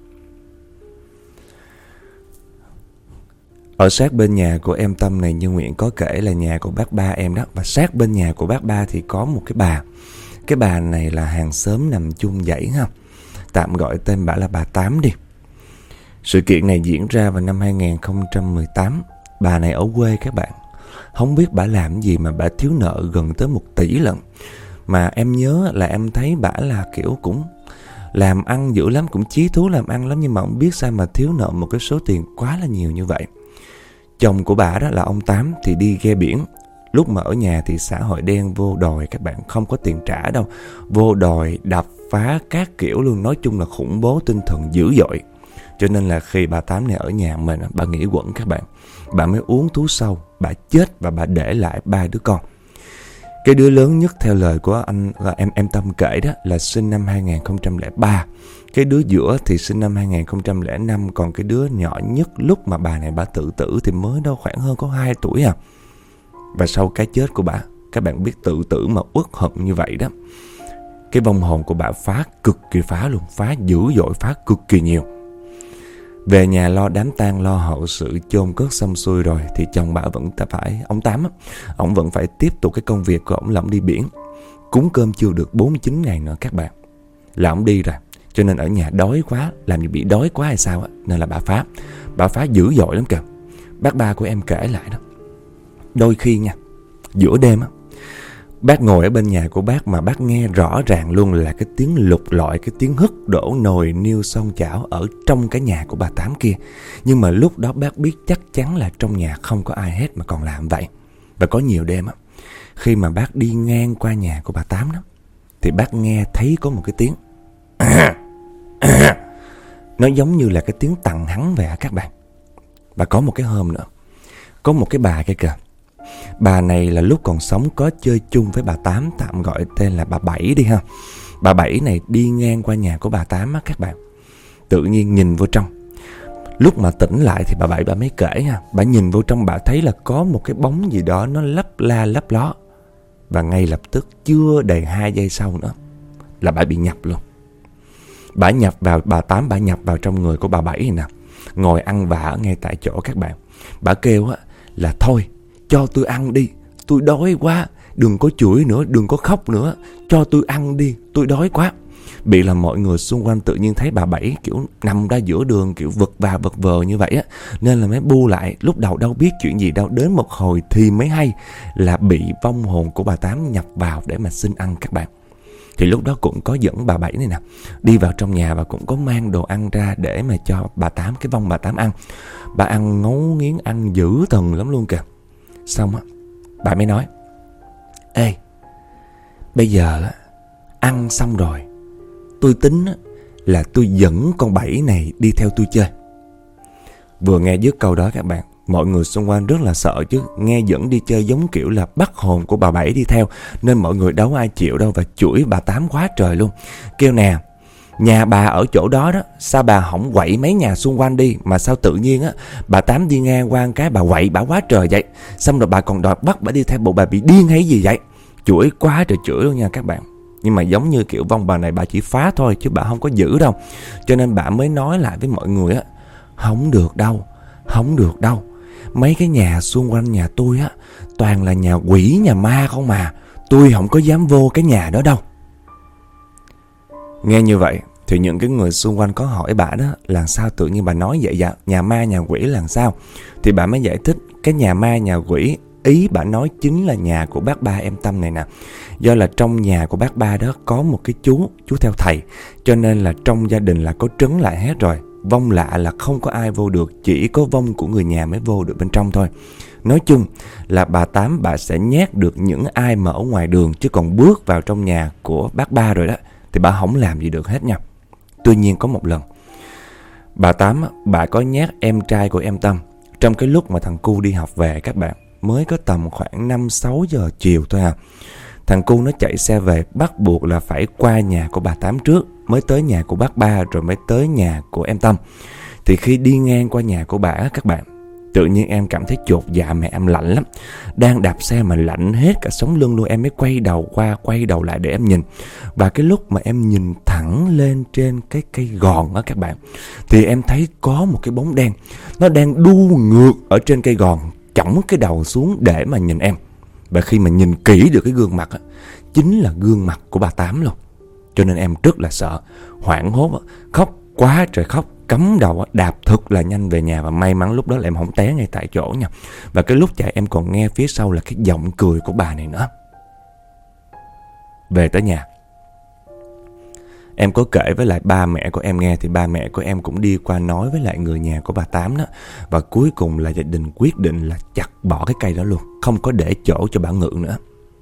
Ở sát bên nhà của em Tâm này, Như Nguyễn có kể là nhà của bác ba em đó. Và sát bên nhà của bác ba thì có một cái bà. Cái bà này là hàng xóm nằm chung dãy ha. Tạm gọi tên bà là bà Tám đi. Sự kiện này diễn ra vào năm hai không một tám. Bà này ở quê các bạn. Không biết bà làm gì mà bà thiếu nợ gần tới một tỷ lận. Mà em nhớ là em thấy bà là kiểu cũng làm ăn dữ lắm, cũng chí thú làm ăn lắm. Nhưng mà không biết sao mà thiếu nợ một cái số tiền quá là nhiều như vậy. Chồng của bà đó là ông Tám thì đi ghe biển. Lúc mà ở nhà thì xã hội đen vô đòi các bạn, không có tiền trả đâu. Vô đòi đập phá các kiểu luôn. Nói chung là khủng bố tinh thần dữ dội. Cho nên là khi bà Tám này ở nhà mình, bà nghỉ quẩn các bạn. Bà mới uống thuốc sâu, bà chết và bà để lại ba đứa con. Cái đứa lớn nhất theo lời của anh là em em Tâm kể đó là sinh năm hai không không ba. Cái đứa giữa thì sinh năm hai không không năm. Còn cái đứa nhỏ nhất lúc mà bà này bà tự tử thì mới đâu khoảng hơn có hai tuổi à. Và sau cái chết của bà, các bạn biết tự tử mà uất hận như vậy đó, cái vong hồn của bà phá cực kỳ phá luôn. Phá dữ dội, phá cực kỳ nhiều. Về nhà lo đám tang, lo hậu sự, chôn cất xong xuôi rồi thì chồng bà vẫn phải, ông Tám á, ông vẫn phải tiếp tục cái công việc của ông là ông đi biển. Cúng cơm chưa được bốn mươi chín ngày nữa các bạn là ông đi rồi. Cho nên ở nhà đói quá, làm gì bị đói quá hay sao á, nên là bà phá. Bà phá dữ dội lắm kìa. Bác ba của em kể lại đó, đôi khi nha, giữa đêm á, bác ngồi ở bên nhà của bác mà bác nghe rõ ràng luôn là cái tiếng lục lọi, cái tiếng hức đổ nồi niêu xoong chảo ở trong cái nhà của bà Tám kia. Nhưng mà lúc đó bác biết chắc chắn là trong nhà không có ai hết mà còn làm vậy. Và có nhiều đêm á, khi mà bác đi ngang qua nhà của bà Tám đó, thì bác nghe thấy có một cái tiếng nó giống như là cái tiếng tằng hắng vậy các bạn. Và có một cái hôm nữa, có một cái bà kia kìa. Bà này là lúc còn sống có chơi chung với bà Tám, tạm gọi tên là bà Bảy đi ha. Bà Bảy này đi ngang qua nhà của bà Tám á các bạn. Tự nhiên nhìn vô trong. Lúc mà tỉnh lại thì bà Bảy bà mới kể ha. Bà nhìn vô trong, bà thấy là có một cái bóng gì đó nó lấp la lấp ló. Và ngay lập tức chưa đầy hai giây sau nữa là bà bị nhập luôn. Bà nhập vào, bà Tám bà nhập vào trong người của bà Bảy này nè. Ngồi ăn vạ ngay tại chỗ các bạn. Bà kêu á là thôi cho tôi ăn đi, tôi đói quá, đừng có chửi nữa, đừng có khóc nữa, cho tôi ăn đi, tôi đói quá. Bị là mọi người xung quanh tự nhiên thấy bà Bảy kiểu nằm ra giữa đường, kiểu vật và vật vờ như vậy á, nên là mới bu lại. Lúc đầu đâu biết chuyện gì đâu, đến một hồi thì mới hay là bị vong hồn của bà Tám nhập vào để mà xin ăn các bạn. Thì lúc đó cũng có dẫn bà Bảy này nè đi vào trong nhà và cũng có mang đồ ăn ra để mà cho bà Tám, cái vong bà Tám ăn. Bà ăn ngấu nghiến, ăn dữ thần lắm luôn kìa. Xong á, bà mới nói: ê, bây giờ á, ăn xong rồi, tôi tính á, là tôi dẫn con Bảy này đi theo tôi chơi. Vừa nghe dứt câu đó các bạn, mọi người xung quanh rất là sợ chứ. Nghe dẫn đi chơi giống kiểu là bắt hồn của bà Bảy đi theo, nên mọi người đâu ai chịu đâu, và chửi bà Tám quá trời luôn. Kêu nè, nhà bà ở chỗ đó đó, sao bà không quậy mấy nhà xung quanh đi, mà sao tự nhiên á bà Tám đi ngang qua cái bà quậy bà quá trời vậy. Xong rồi bà còn đòi bắt bà đi theo, bộ bà bị điên hay gì vậy. Chửi quá trời chửi luôn nha các bạn. Nhưng mà giống như kiểu vong bà này bà chỉ phá thôi chứ bà không có giữ đâu. Cho nên bà mới nói lại với mọi người á: không được đâu, không được đâu. Mấy cái nhà xung quanh nhà tôi á toàn là nhà quỷ nhà ma không mà, tôi không có dám vô cái nhà đó đâu. Nghe như vậy thì những cái người xung quanh có hỏi bà đó là sao tự nhiên bà nói vậy vậy, nhà ma nhà quỷ là sao. Thì bà mới giải thích cái nhà ma nhà quỷ ý bà nói chính là nhà của bác Ba em Tâm này nè. Do là trong nhà của bác Ba đó có một cái chú, chú theo thầy, cho nên là trong gia đình là có trấn lại hết rồi. Vong lạ là không có ai vô được, chỉ có vong của người nhà mới vô được bên trong thôi. Nói chung là bà Tám bà sẽ nhét được những ai mà ở ngoài đường, chứ còn bước vào trong nhà của bác Ba rồi đó thì bà không làm gì được hết nha. Tuy nhiên có một lần bà Tám bà có nhét em trai của em Tâm trong cái lúc mà thằng Cu đi học về các bạn. Mới có tầm khoảng năm sáu giờ chiều thôi à. Thằng Cu nó chạy xe về, bắt buộc là phải qua nhà của bà Tám trước, mới tới nhà của bác Ba, rồi mới tới nhà của em Tâm. Thì khi đi ngang qua nhà của bà các bạn, tự nhiên em cảm thấy chột dạ mẹ em lạnh lắm. Đang đạp xe mà lạnh hết cả sống lưng luôn. Em mới quay đầu qua, quay đầu lại để em nhìn. Và cái lúc mà em nhìn thẳng lên trên cái cây gòn đó các bạn, thì em thấy có một cái bóng đen, nó đang đu ngược ở trên cây gòn, chỏng cái đầu xuống để mà nhìn em. Và khi mà nhìn kỹ được cái gương mặt á, chính là gương mặt của bà Tám luôn. Cho nên em rất là sợ, hoảng hốt á, khóc quá trời khóc, cắm đầu á, đạp thật là nhanh về nhà. Và may mắn lúc đó là em không té ngay tại chỗ nha. Và cái lúc chạy em còn nghe phía sau là cái giọng cười của bà này nữa. Về tới nhà, em có kể với lại ba mẹ của em nghe, thì ba mẹ của em cũng đi qua nói với lại người nhà của bà Tám đó. Và cuối cùng là gia đình quyết định là chặt bỏ cái cây đó luôn, không có để chỗ cho bà ngự nữa.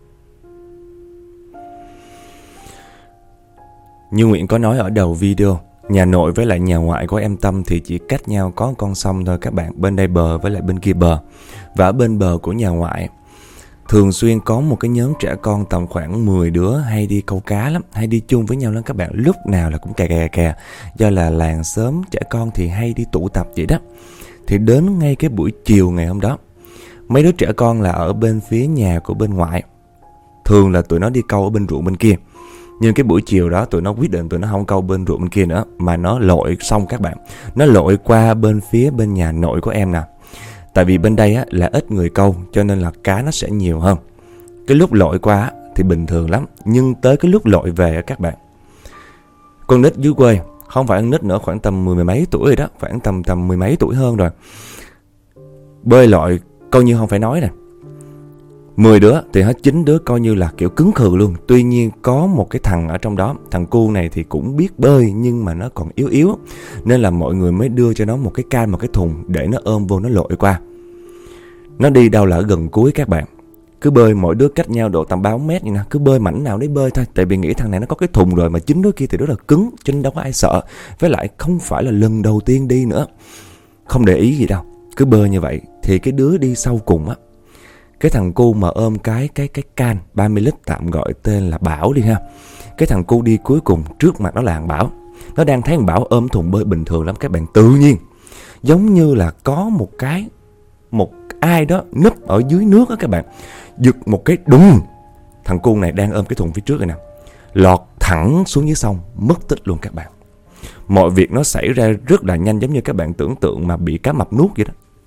Như Nguyễn có nói ở đầu video, nhà nội với lại nhà ngoại của em Tâm thì chỉ cách nhau có con sông thôi các bạn. Bên đây bờ với lại bên kia bờ. Và ở bên bờ của nhà ngoại thường xuyên có một cái nhóm trẻ con tầm khoảng mười đứa hay đi câu cá lắm, hay đi chung với nhau lắm các bạn. Lúc nào là cũng kè kè kè. Do là làng xóm trẻ con thì hay đi tụ tập vậy đó. Thì đến ngay cái buổi chiều ngày hôm đó, mấy đứa trẻ con là ở bên phía nhà của bên ngoại. Thường là tụi nó đi câu ở bên ruộng bên kia. Nhưng cái buổi chiều đó tụi nó quyết định tụi nó không câu bên ruộng bên kia nữa, mà nó lội xong các bạn. Nó lội qua bên phía bên nhà nội của em nè. Tại vì bên đây á, là ít người câu, cho nên là cá nó sẽ nhiều hơn. Cái lúc lội qua á, thì bình thường lắm. Nhưng tới cái lúc lội về á, các bạn, con nít dưới quê, không phải con nít nữa, khoảng tầm mười mấy tuổi rồi đó, khoảng tầm tầm mười mấy tuổi hơn rồi, bơi lội coi như không phải nói nè. Mười đứa thì hết chín đứa coi như là kiểu cứng khừ luôn. Tuy nhiên có một cái thằng ở trong đó, thằng cu này thì cũng biết bơi nhưng mà nó còn yếu yếu, nên là mọi người mới đưa cho nó một cái can, một cái thùng để nó ôm vô nó lội qua. Nó đi đâu là ở gần cuối các bạn. Cứ bơi mỗi đứa cách nhau độ tầm ba mét như nè, cứ bơi mảnh nào đấy bơi thôi. Tại vì nghĩ thằng này nó có cái thùng rồi, mà chín đứa kia thì rất là cứng, cho nên đâu có ai sợ. Với lại không phải là lần đầu tiên đi nữa, không để ý gì đâu, cứ bơi như vậy. Thì cái đứa đi sau cùng á, cái thằng cu mà ôm cái cái cái can ba mươi lít, tạm gọi tên là Bảo đi ha. Cái thằng cu đi cuối cùng, trước mặt nó là thằng Bảo. Nó đang thấy thằng Bảo ôm thùng bơi bình thường lắm các bạn. Tự nhiên giống như là có một cái Một ai đó núp ở dưới nước á các bạn, giật một cái đùng. Thằng cu này đang ôm cái thùng phía trước rồi nè, lọt thẳng xuống dưới sông, mất tích luôn các bạn. Mọi việc nó xảy ra rất là nhanh, giống như các bạn tưởng tượng mà bị cá mập nuốt vậy đó.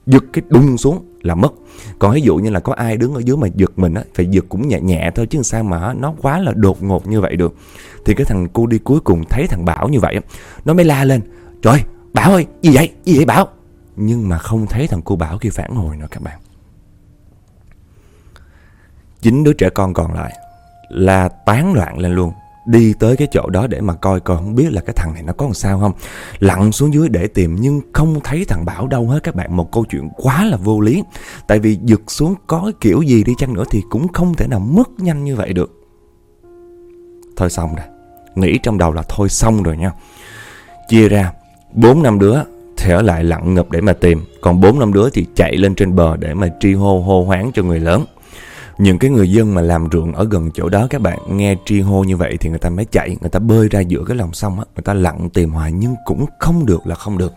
giật cái đung xuống là mất. Còn ví dụ như là có ai đứng ở dưới mà giật mình á, phải giật cũng nhẹ nhẹ thôi, chứ sao mà nó quá là đột ngột như vậy được. Thì cái thằng cu đi cuối cùng thấy thằng Bảo như vậy, nó mới la lên: "Trời, Bảo ơi, gì vậy, gì vậy Bảo?" Nhưng mà không thấy thằng cu Bảo kia phản hồi nữa các bạn. Chính đứa trẻ con còn lại là tán loạn lên luôn, đi tới cái chỗ đó để mà coi coi không biết là cái thằng này nó có làm sao không. Lặn xuống dưới để tìm nhưng không thấy thằng Bảo đâu hết các bạn. Một câu chuyện quá là vô lý. Tại vì giật xuống có kiểu gì đi chăng nữa thì cũng không thể nào mất nhanh như vậy được. Thôi xong rồi, nghĩ trong đầu là thôi xong rồi nha. Chia ra bốn năm đứa thì ở lại lặn ngập để mà tìm, còn bốn năm đứa thì chạy lên trên bờ để mà tri hô hô hoáng cho người lớn. Những cái người dân mà làm ruộng ở gần chỗ đó các bạn, nghe tri hô như vậy thì người ta mới chạy, người ta bơi ra giữa cái lòng sông á, người ta lặn tìm hoài nhưng cũng không được là không được.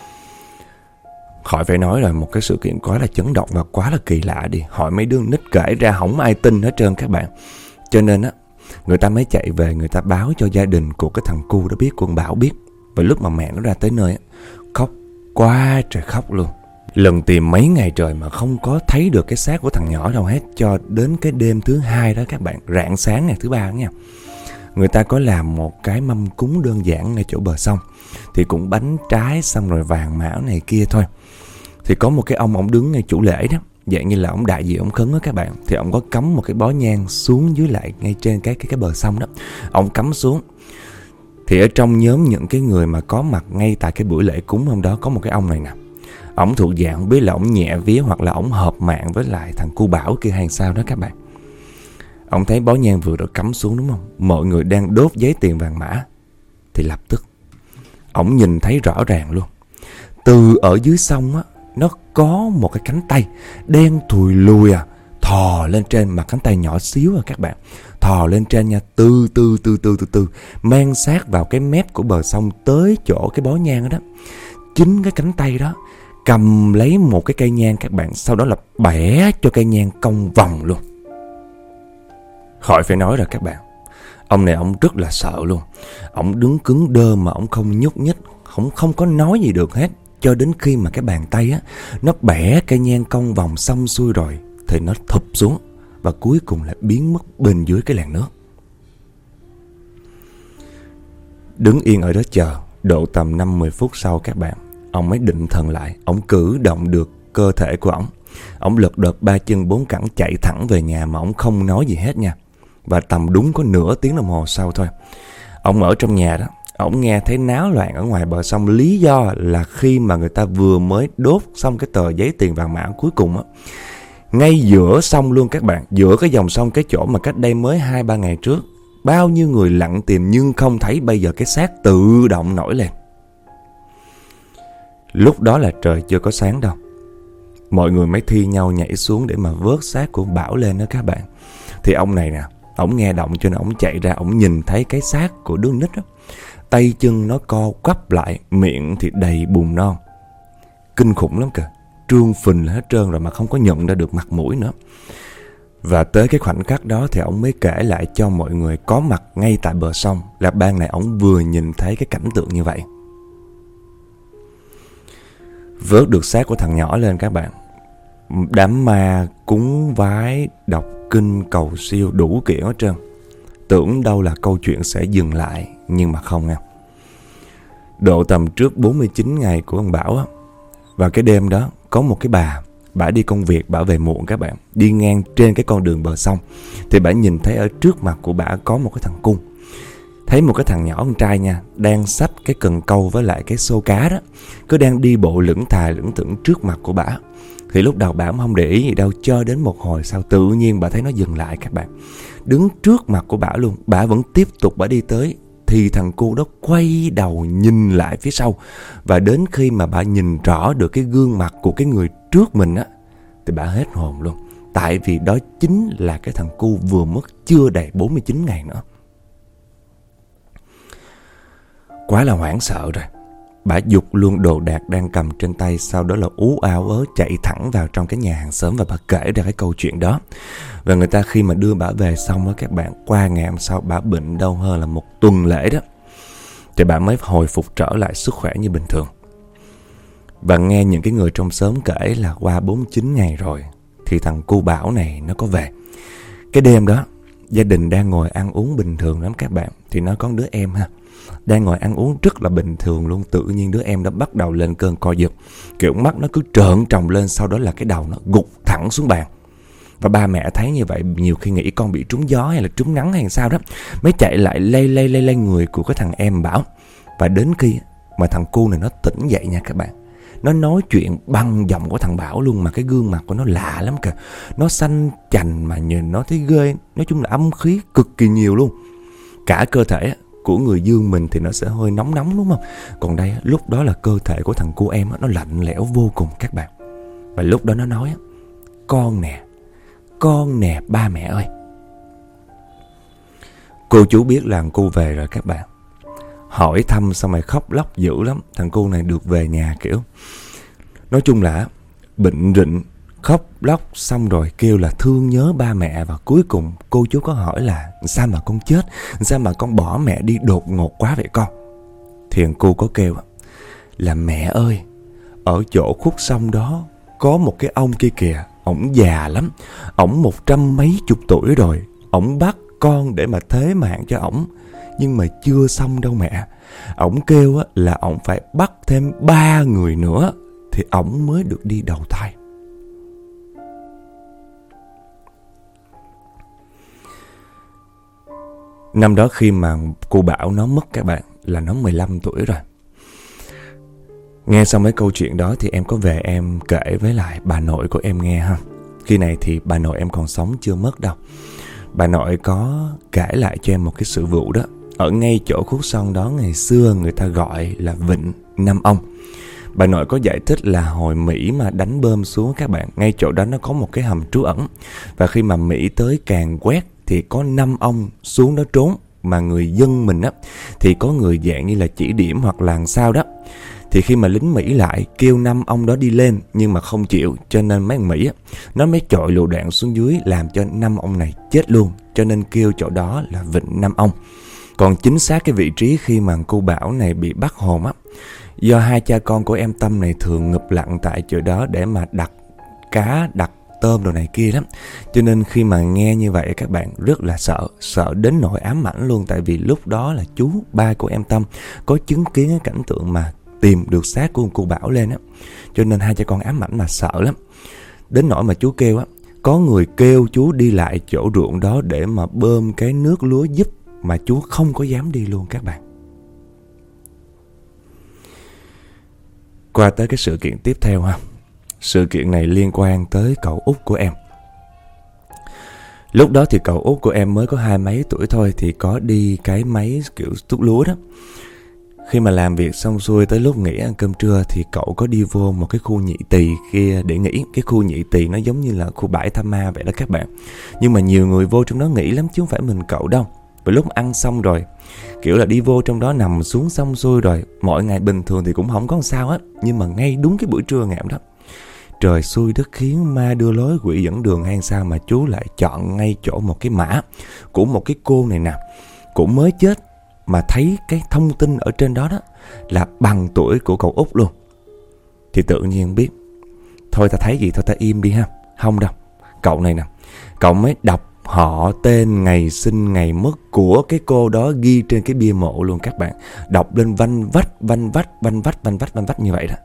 Khỏi phải nói là một cái sự kiện quá là chấn động và quá là kỳ lạ đi. Hỏi mấy đứa nít kể ra không ai tin hết trơn các bạn. Cho nên á, người ta mới chạy về, người ta báo cho gia đình của cái thằng cu đó biết, của con Bảo biết. Và lúc mà mẹ nó ra tới nơi á, khóc quá trời khóc luôn. Lần tìm mấy ngày trời mà không có thấy được cái xác của thằng nhỏ đâu hết. Cho đến cái đêm thứ hai đó các bạn, rạng sáng ngày thứ ba nha, người ta có làm một cái mâm cúng đơn giản ngay chỗ bờ sông. Thì cũng bánh trái xong rồi vàng mão này kia thôi. Thì có một cái ông, ông đứng ngay chủ lễ đó, dạng như là ông đại diện ông khấn đó các bạn. Thì ông có cắm một cái bó nhang xuống dưới lại ngay trên cái, cái, cái bờ sông đó. Ông cắm xuống. Thì ở trong nhóm những cái người mà có mặt ngay tại cái buổi lễ cúng hôm đó, có một cái ông này nè. Ổng thuộc dạng không biết là ổng nhẹ vía hoặc là ổng hợp mạng với lại thằng cu Bảo kia hay sao đó các bạn. Ổng thấy bó nhang vừa được cắm xuống đúng không? Mọi người đang đốt giấy tiền vàng mã. Thì lập tức ổng nhìn thấy rõ ràng luôn. Từ ở dưới sông á, nó có một cái cánh tay đen thùi lùi à, thò lên trên, mà cánh tay nhỏ xíu à các bạn. Thò lên trên nha, từ từ từ từ từ từ mang sát vào cái mép của bờ sông tới chỗ cái bó nhang đó, đó. Chính cái cánh tay đó cầm lấy một cái cây nhang các bạn, sau đó là bẻ cho cây nhang cong vòng luôn. Khỏi phải nói rồi các bạn. Ông này ông rất là sợ luôn. Ông đứng cứng đơ mà ông không nhúc nhích, không không có nói gì được hết, cho đến khi mà cái bàn tay á nó bẻ cây nhang cong vòng xong xuôi rồi thì nó thụp xuống và cuối cùng lại biến mất bên dưới cái làn nước. Đứng yên ở đó chờ, độ tầm năm mười phút sau các bạn, ông mới định thần lại, ông cử động được cơ thể của ông. Ông lật đật ba chân bốn cẳng chạy thẳng về nhà mà ông không nói gì hết nha. Và tầm đúng có nửa tiếng đồng hồ sau thôi, ông ở trong nhà đó, ông nghe thấy náo loạn ở ngoài bờ sông. Lý do là khi mà người ta vừa mới đốt xong cái tờ giấy tiền vàng mã cuối cùng á, ngay giữa sông luôn các bạn, giữa cái dòng sông, cái chỗ mà cách đây mới hai ba ngày trước bao nhiêu người lặn tìm nhưng không thấy, bây giờ cái xác tự động nổi lên. Lúc đó là trời chưa có sáng đâu. Mọi người mới thi nhau nhảy xuống để mà vớt xác của Bảo lên đó các bạn. Thì ông này nè, ổng nghe động cho nên ổng chạy ra, ổng nhìn thấy cái xác của đứa nít đó. Tay chân nó co quắp lại, miệng thì đầy bùn non. Kinh khủng lắm kìa, trương phình hết trơn rồi mà không có nhận ra được mặt mũi nữa. Và tới cái khoảnh khắc đó thì ổng mới kể lại cho mọi người có mặt ngay tại bờ sông là ban này ổng vừa nhìn thấy cái cảnh tượng như vậy. Vớt được xác của thằng nhỏ lên các bạn, đám ma cúng vái, đọc kinh cầu siêu đủ kiểu hết trơn. Tưởng đâu là câu chuyện sẽ dừng lại, nhưng mà không nha. Độ tầm trước bốn mươi chín ngày của ông Bảo á, vào cái đêm đó có một cái bà, bà đi công việc, bà về muộn các bạn, đi ngang trên cái con đường bờ sông thì bà nhìn thấy ở trước mặt của bà có một cái thằng cung. Thấy một cái thằng nhỏ con trai nha, đang xách cái cần câu với lại cái xô cá đó, cứ đang đi bộ lững thà lững thững trước mặt của bà. Thì lúc đầu bà cũng không để ý gì đâu, cho đến một hồi sau tự nhiên bà thấy nó dừng lại các bạn, đứng trước mặt của bà luôn. Bà vẫn tiếp tục bà đi tới, thì thằng cu đó quay đầu nhìn lại phía sau. Và đến khi mà bà nhìn rõ được cái gương mặt của cái người trước mình á, thì bà hết hồn luôn. Tại vì đó chính là cái thằng cu vừa mất chưa đầy bốn mươi chín ngày nữa. Quá là hoảng sợ rồi, bà giục luôn đồ đạc đang cầm trên tay, sau đó là ú áo ớ chạy thẳng vào trong cái nhà hàng xóm và bà kể ra cái câu chuyện đó. Và người ta khi mà đưa bà về xong đó các bạn, qua ngày hôm sau bà bệnh đâu hơn là một tuần lễ đó, thì bà mới hồi phục trở lại sức khỏe như bình thường. Và nghe những cái người trong xóm kể là qua bốn mươi chín ngày rồi thì thằng cu Bảo này nó có về. Cái đêm đó gia đình đang ngồi ăn uống bình thường lắm các bạn. Thì nó có đứa em ha, đang ngồi ăn uống rất là bình thường luôn. Tự nhiên đứa em đó bắt đầu lên cơn co giật, kiểu mắt nó cứ trợn tròng lên, sau đó là cái đầu nó gục thẳng xuống bàn. Và ba mẹ thấy như vậy nhiều khi nghĩ con bị trúng gió hay là trúng nắng hay sao đó, mới chạy lại lay lay lay lay người của cái thằng em Bảo. Và đến khi mà thằng cu này nó tỉnh dậy nha các bạn, nó nói chuyện bằng giọng của thằng Bảo luôn, mà cái gương mặt của nó lạ lắm kìa. Nó xanh chành mà nhìn nó thấy ghê. Nói chung là âm khí cực kỳ nhiều luôn. Cả cơ thể của người dương mình thì nó sẽ hơi nóng nóng đúng không? Còn đây lúc đó là cơ thể của thằng cu em nó lạnh lẽo vô cùng các bạn. Và lúc đó nó nói: Con nè, con nè ba mẹ ơi. Cô chú biết là thằng cu về rồi các bạn. Hỏi thăm xong rồi khóc lóc dữ lắm. Thằng cu này được về nhà kiểu nói chung là bệnh rịnh, khóc lóc xong rồi kêu là thương nhớ ba mẹ. Và cuối cùng cô chú có hỏi là sao mà con chết, sao mà con bỏ mẹ đi đột ngột quá vậy con. Thì thằng cu có kêu là mẹ ơi, ở chỗ khúc sông đó có một cái ông kia kìa, ổng già lắm, ổng một trăm mấy chục tuổi rồi, ổng bắt con để mà thế mạng cho ổng. Nhưng mà chưa xong đâu mẹ. Ổng kêu là ổng phải bắt thêm ba người nữa thì ổng mới được đi đầu thai. Năm đó khi mà cô Bảo nó mất các bạn, là nó mười lăm tuổi rồi. Nghe xong mấy câu chuyện đó thì em có về em kể với lại bà nội của em nghe ha. Khi này thì bà nội em còn sống chưa mất đâu. Bà nội có kể lại cho em một cái sự vụ đó. Ở ngay chỗ khúc sông đó ngày xưa người ta gọi là Vịnh Năm Ông. Bà nội có giải thích là hồi Mỹ mà đánh bom xuống các bạn, ngay chỗ đó nó có một cái hầm trú ẩn. Và khi mà Mỹ tới càn quét thì có năm ông xuống đó trốn. Mà người dân mình á thì có người dạng như là chỉ điểm hoặc là sao đó. Thì khi mà lính Mỹ lại kêu năm ông đó đi lên nhưng mà không chịu, cho nên mấy thằng Mỹ á nó mới chọi lựu đạn xuống dưới làm cho năm ông này chết luôn. Cho nên kêu chỗ đó là Vịnh Năm Ông. Còn chính xác cái vị trí khi mà cô Bảo này bị bắt hồn á, do hai cha con của em Tâm này thường ngụp lặn tại chỗ đó để mà đặt cá, đặt tôm đồ này kia lắm. Cho nên khi mà nghe như vậy các bạn rất là sợ, sợ đến nỗi ám ảnh luôn. Tại vì lúc đó là chú, ba của em Tâm có chứng kiến cái cảnh tượng mà tìm được xác của cô Bảo lên á. Cho nên hai cha con ám ảnh mà sợ lắm. Đến nỗi mà chú kêu á, có người kêu chú đi lại chỗ ruộng đó để mà bơm cái nước lúa giúp, mà chú không có dám đi luôn các bạn. Qua tới cái sự kiện tiếp theo ha. Sự kiện này liên quan tới cậu út của em. Lúc đó thì cậu út của em mới có hai mấy tuổi thôi, thì có đi cái máy kiểu tuốt lúa đó. Khi mà làm việc xong xuôi tới lúc nghỉ ăn cơm trưa thì cậu có đi vô một cái khu nhị tỳ kia để nghỉ. Cái khu nhị tỳ nó giống như là khu bãi tha ma vậy đó các bạn. Nhưng mà nhiều người vô trong đó nghỉ lắm chứ không phải mình cậu đâu. Và lúc ăn xong rồi, kiểu là đi vô trong đó nằm xuống xong xuôi rồi, mọi ngày bình thường thì cũng không có sao hết. Nhưng mà ngay đúng cái buổi trưa ngày hôm đó, trời xui đất khiến, ma đưa lối quỷ dẫn đường hay sao mà chú lại chọn ngay chỗ một cái mã của một cái cô này nè, cũng mới chết, mà thấy cái thông tin ở trên đó đó là bằng tuổi của cậu út luôn. Thì tự nhiên biết, thôi ta thấy gì thôi ta im đi ha. Không đâu, cậu này nè, cậu mới đọc họ, tên, ngày sinh, ngày mất của cái cô đó ghi trên cái bia mộ luôn các bạn. Đọc lên vanh vách, vanh vách, vanh vách, vanh vách, vanh vách như vậy đó.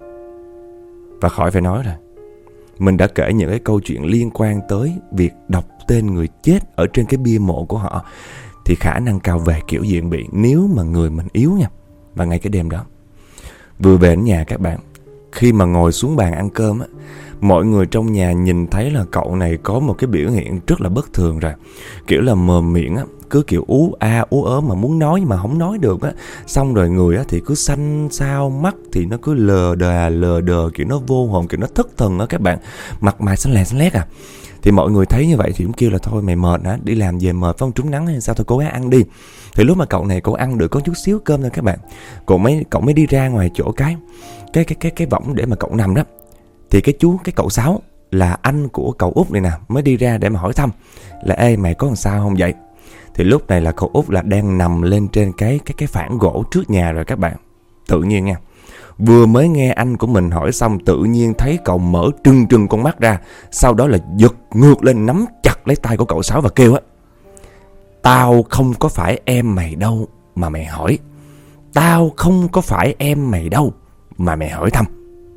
Và khỏi phải nói rồi, mình đã kể những cái câu chuyện liên quan tới việc đọc tên người chết ở trên cái bia mộ của họ, thì khả năng cao về kiểu diện bị nếu mà người mình yếu nha. Và ngay cái đêm đó, vừa về đến nhà các bạn, khi mà ngồi xuống bàn ăn cơm á, mọi người trong nhà nhìn thấy là cậu này có một cái biểu hiện rất là bất thường rồi. Kiểu là mồm miệng á, cứ kiểu ú a ú ớ mà muốn nói nhưng mà không nói được á. Xong rồi người á thì cứ xanh xao, mắt thì nó cứ lờ đà lờ đờ, kiểu nó vô hồn, kiểu nó thất thần á các bạn. Mặt mày xanh lè xanh lét à. Thì mọi người thấy như vậy thì cũng kêu là thôi mày mệt hả, đi làm về mệt phải không, trúng nắng hay sao, thôi cố gắng ăn đi. Thì lúc mà cậu này cậu ăn được có chút xíu cơm thôi các bạn, cậu mới cậu mới đi ra ngoài chỗ cái cái cái cái cái võng để mà cậu nằm đó. Thì cái chú, cái cậu Sáu là anh của cậu út này nè, mới đi ra để mà hỏi thăm là ê mày có làm sao không vậy. Thì lúc này là cậu út là đang nằm lên trên cái cái cái phản gỗ trước nhà rồi các bạn. Tự nhiên nha, Vừa mới nghe anh của mình hỏi xong, tự nhiên thấy cậu mở trừng trừng con mắt ra. Sau đó là giật ngược lên, nắm chặt lấy tay của cậu Sáu và kêu á: "Tao không có phải em mày đâu mà mày hỏi. Tao không có phải em mày đâu mà mày hỏi thăm."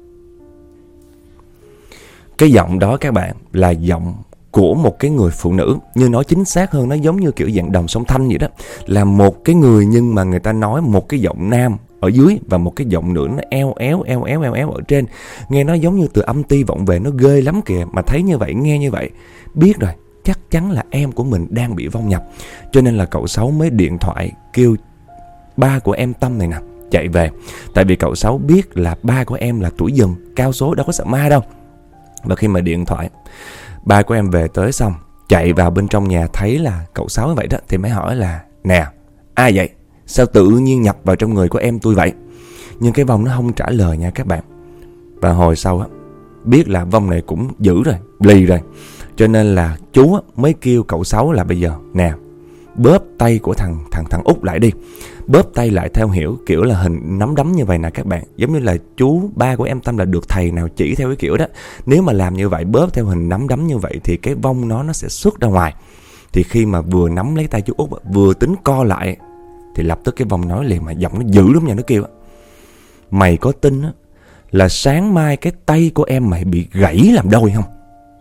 Cái giọng đó các bạn là giọng của một cái người phụ nữ. Như nói chính xác hơn, nó giống như kiểu dạng đồng song thanh vậy đó. Là một cái người nhưng mà người ta nói một cái giọng nam ở dưới và một cái giọng nữ nó eo éo eo éo eo éo ở trên. Nghe nó giống như từ âm ti vọng về, nó ghê lắm kìa. Mà thấy như vậy, nghe như vậy, biết rồi, chắc chắn là em của mình đang bị vong nhập. Cho nên là cậu Sáu mới điện thoại kêu ba của em Tâm này nè chạy về. Tại vì cậu Sáu biết là ba của em là tuổi dần, cao số, đâu có sợ ma đâu. Và khi mà điện thoại ba của em về tới xong, chạy vào bên trong nhà thấy là cậu Sáu như vậy đó, thì mới hỏi là: "Nè, ai vậy? Sao tự nhiên nhập vào trong người của em tôi vậy?" Nhưng cái vong nó không trả lời nha các bạn. Và hồi sau á, biết là vong này cũng dữ rồi, lì rồi. Cho nên là chú mới kêu cậu Sáu là: "Bây giờ nè, bóp tay của thằng thằng thằng Út lại đi." Bóp tay lại theo hiểu kiểu là hình nắm đấm như vậy nè các bạn. Giống như là chú ba của em Tâm là được thầy nào chỉ theo cái kiểu đó. Nếu mà làm như vậy, bóp theo hình nắm đấm như vậy, thì cái vong nó nó sẽ xuất ra ngoài. Thì khi mà vừa nắm lấy tay chú Út, vừa tính co lại, thì lập tức cái vong nói liền, mà giọng nó dữ lắm nha, nó kêu: "Mày có tin á là sáng mai cái tay của em mày bị gãy làm đôi không?"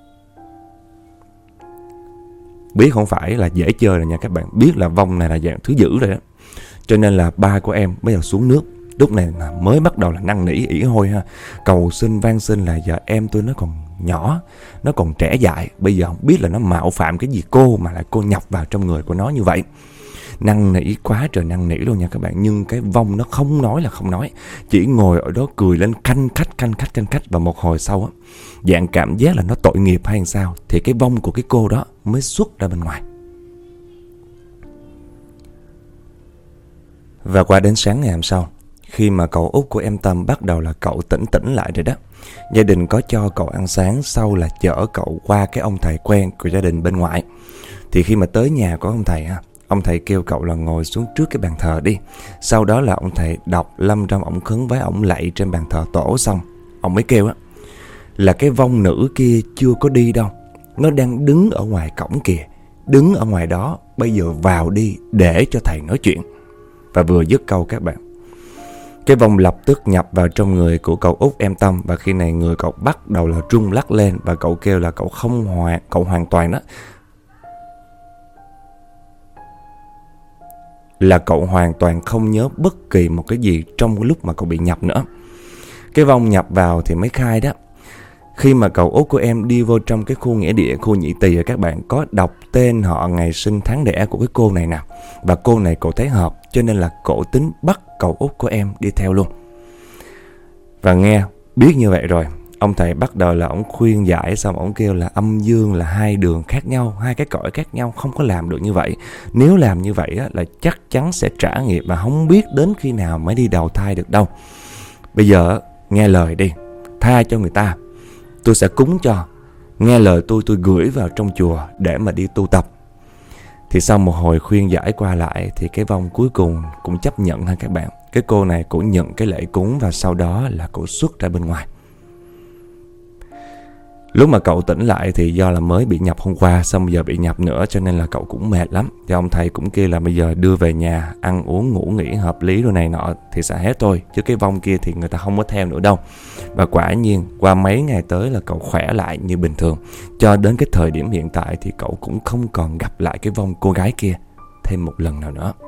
Biết không phải là dễ chơi rồi nha các bạn. Biết là vong này là dạng thứ dữ rồi đó. Cho nên là ba của em bây giờ xuống nước. Lúc này là mới bắt đầu là năn nỉ ỉ hôi ha, cầu xin van xin là giờ em tôi nó còn nhỏ, nó còn trẻ dại, bây giờ không biết là nó mạo phạm cái gì cô mà lại cô nhập vào trong người của nó như vậy. Năn nỉ quá trời năn nỉ luôn nha các bạn. Nhưng cái vong nó không nói là không nói, chỉ ngồi ở đó cười lên khanh khách khanh khách khanh khách. Và một hồi sau á, dạng cảm giác là nó tội nghiệp hay sao, thì cái vong của cái cô đó mới xuất ra bên ngoài. Và qua đến sáng ngày hôm sau, khi mà cậu út của em Tâm bắt đầu là cậu tỉnh tỉnh lại rồi đó, gia đình có cho cậu ăn sáng, sau là chở cậu qua cái ông thầy quen của gia đình bên ngoại. Thì khi mà tới nhà của ông thầy ha, ông thầy kêu cậu là ngồi xuống trước cái bàn thờ đi. Sau đó là ông thầy đọc lâm trong ổng khấn với ổng lạy trên bàn thờ tổ xong, ông mới kêu á là cái vong nữ kia chưa có đi đâu, nó đang đứng ở ngoài cổng kìa, đứng ở ngoài đó, bây giờ vào đi để cho thầy nói chuyện. Và vừa dứt câu các bạn, cái vong lập tức nhập vào trong người của cậu út em Tâm. Và khi này người cậu bắt đầu là rung lắc lên, và cậu kêu là cậu không hoàn, cậu hoàn toàn đó là cậu hoàn toàn không nhớ bất kỳ một cái gì trong cái lúc mà cậu bị nhập nữa. Cái vong nhập vào thì mới khai đó, khi mà cậu út của em đi vô trong cái khu nghĩa địa, khu nhị tỳ, các bạn có đọc tên họ, ngày sinh tháng đẻ của cái cô này nè. Và cô này cậu thấy hợp, cho nên là cậu tính bắt cậu út của em đi theo luôn. Và nghe biết như vậy rồi, ông thầy bắt đầu là ông khuyên giải, xong ông kêu là âm dương là hai đường khác nhau, hai cái cõi khác nhau, không có làm được như vậy. Nếu làm như vậy á, là chắc chắn sẽ trả nghiệp, và không biết đến khi nào mới đi đầu thai được đâu. Bây giờ nghe lời đi, tha cho người ta, tôi sẽ cúng cho. Nghe lời tôi, tôi gửi vào trong chùa để mà đi tu tập. Thì sau một hồi khuyên giải qua lại, thì cái vong cuối cùng cũng chấp nhận ha các bạn. Cái cô này cũng nhận cái lễ cúng, và sau đó là cô xuất ra bên ngoài. Lúc mà cậu tỉnh lại thì do là mới bị nhập hôm qua, xong bây giờ bị nhập nữa, cho nên là cậu cũng mệt lắm. Thì ông thầy cũng kêu là bây giờ đưa về nhà, ăn uống ngủ nghỉ hợp lý rồi này nọ thì sẽ hết thôi. Chứ cái vong kia thì người ta không có theo nữa đâu. Và quả nhiên qua mấy ngày tới là cậu khỏe lại như bình thường. Cho đến cái thời điểm hiện tại thì cậu cũng không còn gặp lại cái vong cô gái kia thêm một lần nào nữa.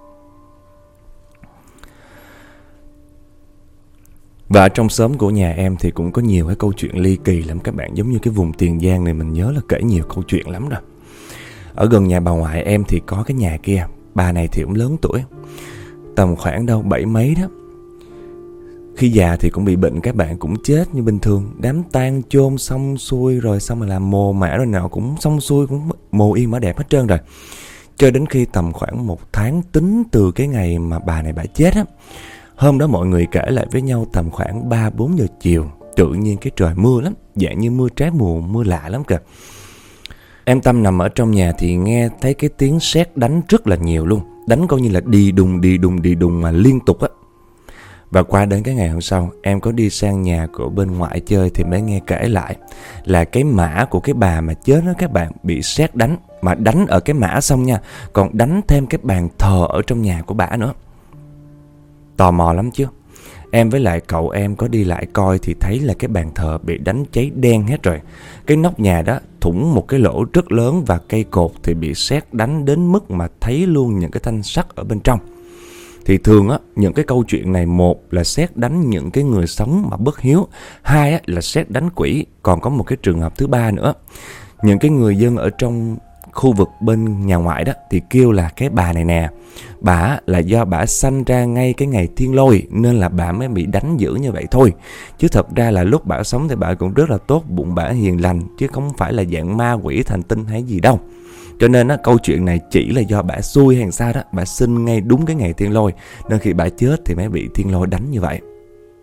Và trong xóm của nhà em thì cũng có nhiều cái câu chuyện ly kỳ lắm các bạn. Giống như cái vùng Tiền Giang này mình nhớ là kể nhiều câu chuyện lắm rồi. Ở gần nhà bà ngoại em thì có cái nhà kia. Bà này thì cũng lớn tuổi, tầm khoảng đâu bảy mấy đó. Khi già thì cũng bị bệnh các bạn, cũng chết như bình thường. Đám tang chôn xong xuôi rồi, xong rồi làm mồ mả rồi nào cũng xong xuôi, cũng mồ yên mã đẹp hết trơn rồi. Cho đến khi tầm khoảng một tháng tính từ cái ngày mà bà này bà chết á, hôm đó mọi người kể lại với nhau tầm khoảng ba bốn giờ chiều, tự nhiên cái trời mưa lắm, dạng như mưa trái mùa, mưa lạ lắm kìa. Em Tâm nằm ở trong nhà thì nghe thấy cái tiếng sét đánh rất là nhiều luôn. Đánh coi như là đi đùng đi đùng đi đùng mà liên tục á. Và qua đến cái ngày hôm sau, em có đi sang nhà của bên ngoại chơi thì mới nghe kể lại là cái mã của cái bà mà chết đó các bạn bị sét đánh. Mà đánh ở cái mã xong nha, còn đánh thêm cái bàn thờ ở trong nhà của bà nữa. Tò mò lắm chứ. Em với lại cậu em có đi lại coi thì thấy là cái bàn thờ bị đánh cháy đen hết rồi. Cái nóc nhà đó thủng một cái lỗ rất lớn và cây cột thì bị sét đánh đến mức mà thấy luôn những cái thanh sắt ở bên trong. Thì thường á, những cái câu chuyện này, một là sét đánh những cái người sống mà bất hiếu, hai á, là sét đánh quỷ. Còn có một cái trường hợp thứ ba nữa, những cái người dân ở trong khu vực bên nhà ngoại đó thì kêu là cái bà này nè, bà là do bà sanh ra ngay cái ngày thiên lôi nên là bà mới bị đánh dữ như vậy thôi. Chứ thật ra là lúc bà sống thì bà cũng rất là tốt bụng, bà hiền lành, chứ không phải là dạng ma quỷ thành tinh hay gì đâu. Cho nên á, câu chuyện này chỉ là do bà xui hay sao đó, bà sinh ngay đúng cái ngày thiên lôi nên khi bà chết thì mới bị thiên lôi đánh như vậy.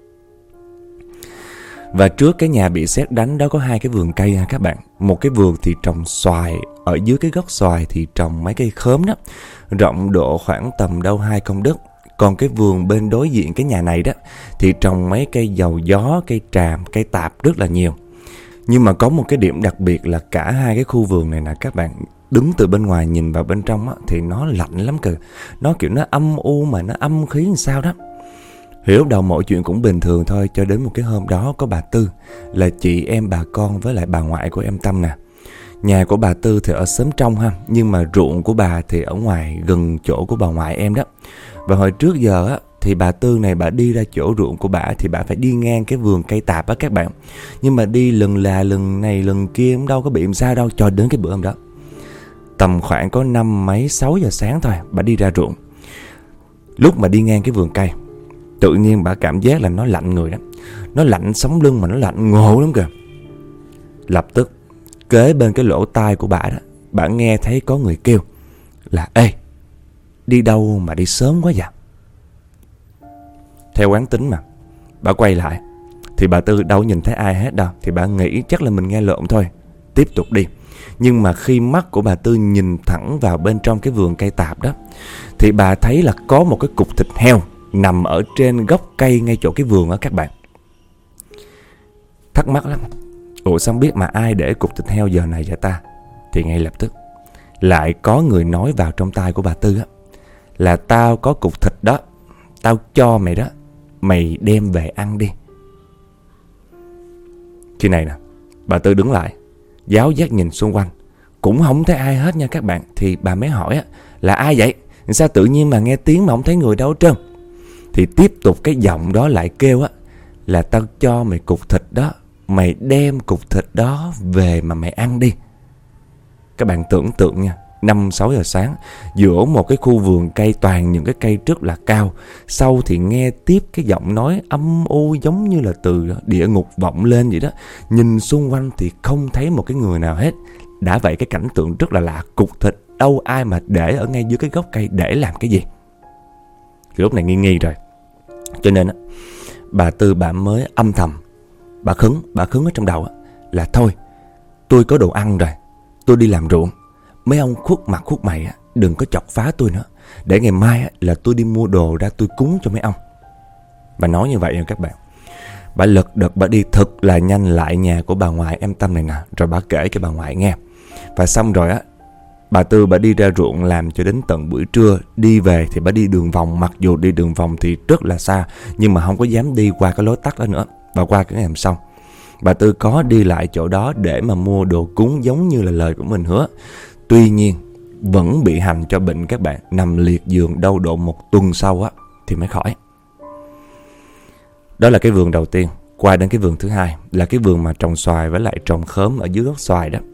Và trước cái nhà bị sét đánh đó có hai cái vườn cây ha các bạn. Một cái vườn thì trồng xoài, ở dưới cái gốc xoài thì trồng mấy cây khóm đó, rộng độ khoảng tầm đâu hai công đất. Còn cái vườn bên đối diện cái nhà này đó thì trồng mấy cây dầu gió, cây tràm, cây tạp rất là nhiều. Nhưng mà có một cái điểm đặc biệt là cả hai cái khu vườn này nè các bạn, đứng từ bên ngoài nhìn vào bên trong á, thì nó lạnh lắm kìa. Nó kiểu nó âm u mà nó âm khí làm sao đó. Thì lúc đầu mọi chuyện cũng bình thường thôi, cho đến một cái hôm đó có bà Tư, là chị em bà con với lại bà ngoại của em Tâm nè. Nhà của bà Tư thì ở xóm trong ha, nhưng mà ruộng của bà thì ở ngoài gần chỗ của bà ngoại em đó. Và hồi trước giờ á, thì bà Tư này bà đi ra chỗ ruộng của bà thì bà phải đi ngang cái vườn cây tạp á các bạn. Nhưng mà đi lần là lần này lần kia cũng đâu có bị làm sao đâu, cho đến cái bữa hôm đó. Tầm khoảng có năm mấy sáu giờ sáng thôi, bà đi ra ruộng. Lúc mà đi ngang cái vườn cây, tự nhiên bà cảm giác là nó lạnh người đó. Nó lạnh sống lưng mà nó lạnh ngộ lắm kìa. Lập tức kế bên cái lỗ tai của bà đó, bà nghe thấy có người kêu là: "Ê, đi đâu mà đi sớm quá vậy?" Theo quán tính mà, bà quay lại thì bà Tư đâu nhìn thấy ai hết đâu, thì bà nghĩ chắc là mình nghe lộn thôi, tiếp tục đi. Nhưng mà khi mắt của bà Tư nhìn thẳng vào bên trong cái vườn cây tạp đó, thì bà thấy là có một cái cục thịt heo nằm ở trên gốc cây ngay chỗ cái vườn đó các bạn. Thắc mắc lắm, ủa sao biết mà ai để cục thịt heo giờ này vậy ta? Thì ngay lập tức lại có người nói vào trong tai của bà Tư á, là tao có cục thịt đó, tao cho mày đó, mày đem về ăn đi. Khi này nè, bà Tư đứng lại, giáo giác nhìn xung quanh, cũng không thấy ai hết nha các bạn. Thì bà mới hỏi á, là ai vậy? Sao tự nhiên mà nghe tiếng mà không thấy người đâu hết trơn? Thì tiếp tục cái giọng đó lại kêu á, là tao cho mày cục thịt đó, mày đem cục thịt đó về mà mày ăn đi. Các bạn tưởng tượng nha, năm sáu giờ sáng, giữa một cái khu vườn cây toàn những cái cây rất là cao, sau thì nghe tiếp cái giọng nói âm u giống như là từ địa ngục vọng lên vậy đó. Nhìn xung quanh thì không thấy một cái người nào hết. Đã vậy cái cảnh tượng rất là lạ, cục thịt đâu ai mà để ở ngay dưới cái gốc cây để làm cái gì. Thì lúc này nghi nghi rồi, cho nên á, bà Tư bà mới âm thầm, bà khấn, bà khấn ở trong đầu á, là thôi, tôi có đồ ăn rồi, tôi đi làm ruộng, mấy ông khuất mặt khuất mày á, đừng có chọc phá tôi nữa, để ngày mai á, là tôi đi mua đồ ra tôi cúng cho mấy ông. Bà nói như vậy nha các bạn. Bà lật đật bà đi thật là nhanh lại nhà của bà ngoại em Tâm này nè, rồi bà kể cho bà ngoại nghe. Và xong rồi á, bà Tư bà đi ra ruộng làm cho đến tận buổi trưa. Đi về thì bà đi đường vòng, mặc dù đi đường vòng thì rất là xa, nhưng mà không có dám đi qua cái lối tắt đó nữa. Bà qua cái ngày hôm sau, bà Tư có đi lại chỗ đó để mà mua đồ cúng giống như là lời của mình hứa. Tuy nhiên vẫn bị hành cho bệnh các bạn, nằm liệt giường đâu độ một tuần sau á thì mới khỏi. Đó là cái vườn đầu tiên. Qua đến cái vườn thứ hai là cái vườn mà trồng xoài với lại trồng khóm ở dưới gốc xoài đó.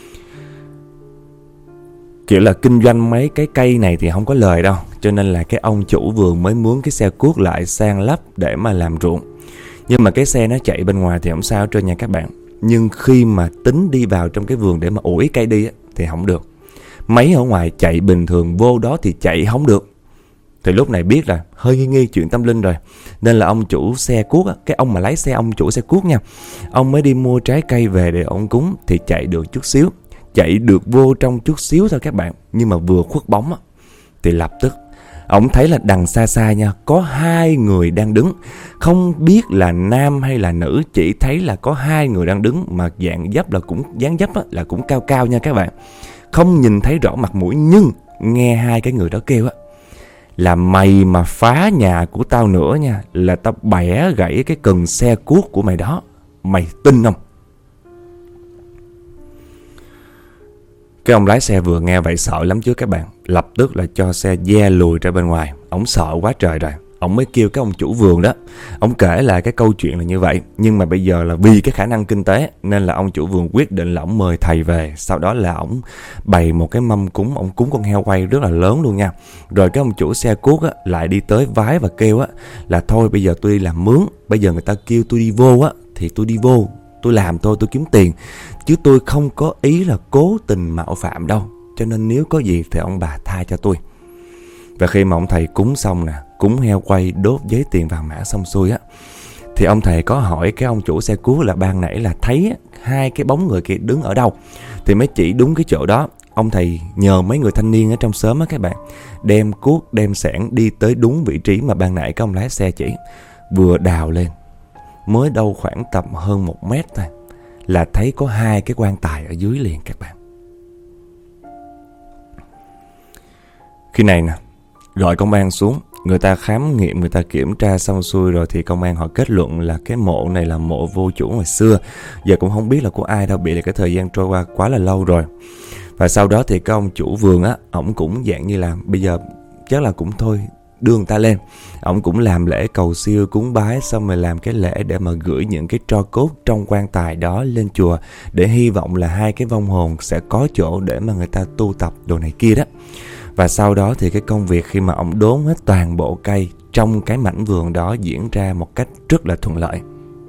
Kiểu là kinh doanh mấy cái cây này thì không có lời đâu, cho nên là cái ông chủ vườn mới mướn cái xe cuốc lại san lấp để mà làm ruộng. Nhưng mà cái xe nó chạy bên ngoài thì không sao trơn nha các bạn. Nhưng khi mà tính đi vào trong cái vườn để mà ủi cây đi á, thì không được. Máy ở ngoài chạy bình thường, vô đó thì chạy không được. Thì lúc này biết là hơi nghi nghi chuyện tâm linh rồi, nên là ông chủ xe cuốc á, cái ông mà lái xe, ông chủ xe cuốc nha, ông mới đi mua trái cây về để ông cúng. Thì chạy được chút xíu, chạy được vô trong chút xíu thôi các bạn, nhưng mà vừa khuất bóng á, thì lập tức Ổng thấy là đằng xa xa nha, có hai người đang đứng. Không biết là nam hay là nữ, chỉ thấy là có hai người đang đứng, mà dạng dấp là cũng dáng dấp á, là cũng cao cao nha các bạn. Không nhìn thấy rõ mặt mũi, nhưng nghe hai cái người đó kêu á, là mày mà phá nhà của tao nữa nha, là tao bẻ gãy cái cần xe cuốc của mày đó. Mày tin không? Cái ông lái xe vừa nghe vậy sợ lắm chứ các bạn. Lập tức là cho xe ve lùi ra bên ngoài. Ông sợ quá trời rồi. Ông mới kêu cái ông chủ vườn đó. Ông kể lại cái câu chuyện là như vậy. Nhưng mà bây giờ là vì cái khả năng kinh tế, nên là ông chủ vườn quyết định là ông mời thầy về. Sau đó là ông bày một cái mâm cúng. Ông cúng con heo quay rất là lớn luôn nha. Rồi cái ông chủ xe cuốc á, lại đi tới vái và kêu á, là thôi bây giờ tôi đi làm mướn. Bây giờ người ta kêu tôi đi vô á, thì tôi đi vô, tôi làm thôi, tôi kiếm tiền, chứ tôi không có ý là cố tình mạo phạm đâu. Cho nên nếu có gì thì ông bà tha cho tôi. Và khi mà ông thầy cúng xong nè, cúng heo quay, đốt giấy tiền vàng mã xong xuôi á, thì ông thầy có hỏi cái ông chủ xe cuốc là ban nãy là thấy hai cái bóng người kia đứng ở đâu. Thì mới chỉ đúng cái chỗ đó. Ông thầy nhờ mấy người thanh niên ở trong xóm á các bạn, đem cuốc, đem xẻng đi tới đúng vị trí mà ban nãy cái ông lái xe chỉ. Vừa đào lên, mới đâu khoảng tầm hơn một mét thôi, là thấy có hai cái quan tài ở dưới liền các bạn. Khi này nè, gọi công an xuống. Người ta khám nghiệm, người ta kiểm tra xong xuôi rồi thì công an họ kết luận là cái mộ này là mộ vô chủ ngày xưa. Giờ cũng không biết là của ai đâu, bị là cái thời gian trôi qua quá là lâu rồi. Và sau đó thì cái ông chủ vườn á, ổng cũng dạng như là bây giờ chắc là cũng thôi đưa người ta lên. Ổng cũng làm lễ cầu siêu cúng bái, xong rồi làm cái lễ để mà gửi những cái tro cốt trong quan tài đó lên chùa, để hy vọng là hai cái vong hồn sẽ có chỗ để mà người ta tu tập đồ này kia đó. Và sau đó thì cái công việc khi mà ổng đốn hết toàn bộ cây trong cái mảnh vườn đó diễn ra một cách rất là thuận lợi.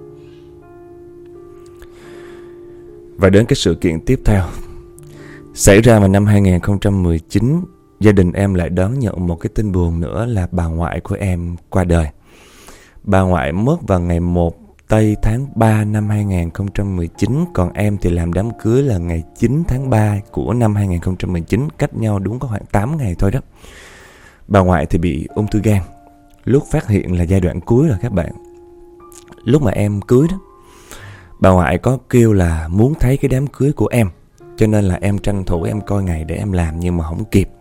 Và đến cái sự kiện tiếp theo xảy ra vào năm hai không một chín. Gia đình em lại đón nhận một cái tin buồn nữa là bà ngoại của em qua đời. Bà ngoại mất vào ngày một tây tháng ba năm hai không một chín. Còn em thì làm đám cưới là ngày chín tháng ba của năm hai không một chín. Cách nhau đúng có khoảng tám ngày thôi đó. Bà ngoại thì bị ung thư gan. Lúc phát hiện là giai đoạn cuối rồi các bạn. Lúc mà em cưới đó, bà ngoại có kêu là muốn thấy cái đám cưới của em. Cho nên là em tranh thủ em coi ngày để em làm, nhưng mà không kịp.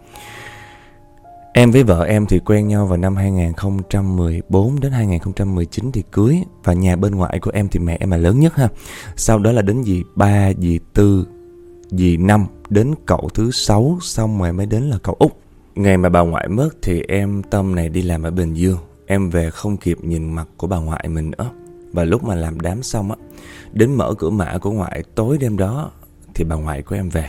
Em với vợ em thì quen nhau vào năm hai không một bốn đến hai không một chín thì cưới. Và nhà bên ngoại của em thì mẹ em là lớn nhất ha. Sau đó là đến dì ba, dì tư, dì năm, đến cậu thứ sáu, xong rồi mới đến là cậu út. Ngày mà bà ngoại mất thì em Tâm này đi làm ở Bình Dương. Em về không kịp nhìn mặt của bà ngoại mình nữa. Và lúc mà làm đám xong á, đến mở cửa mã của ngoại tối đêm đó thì bà ngoại của em về.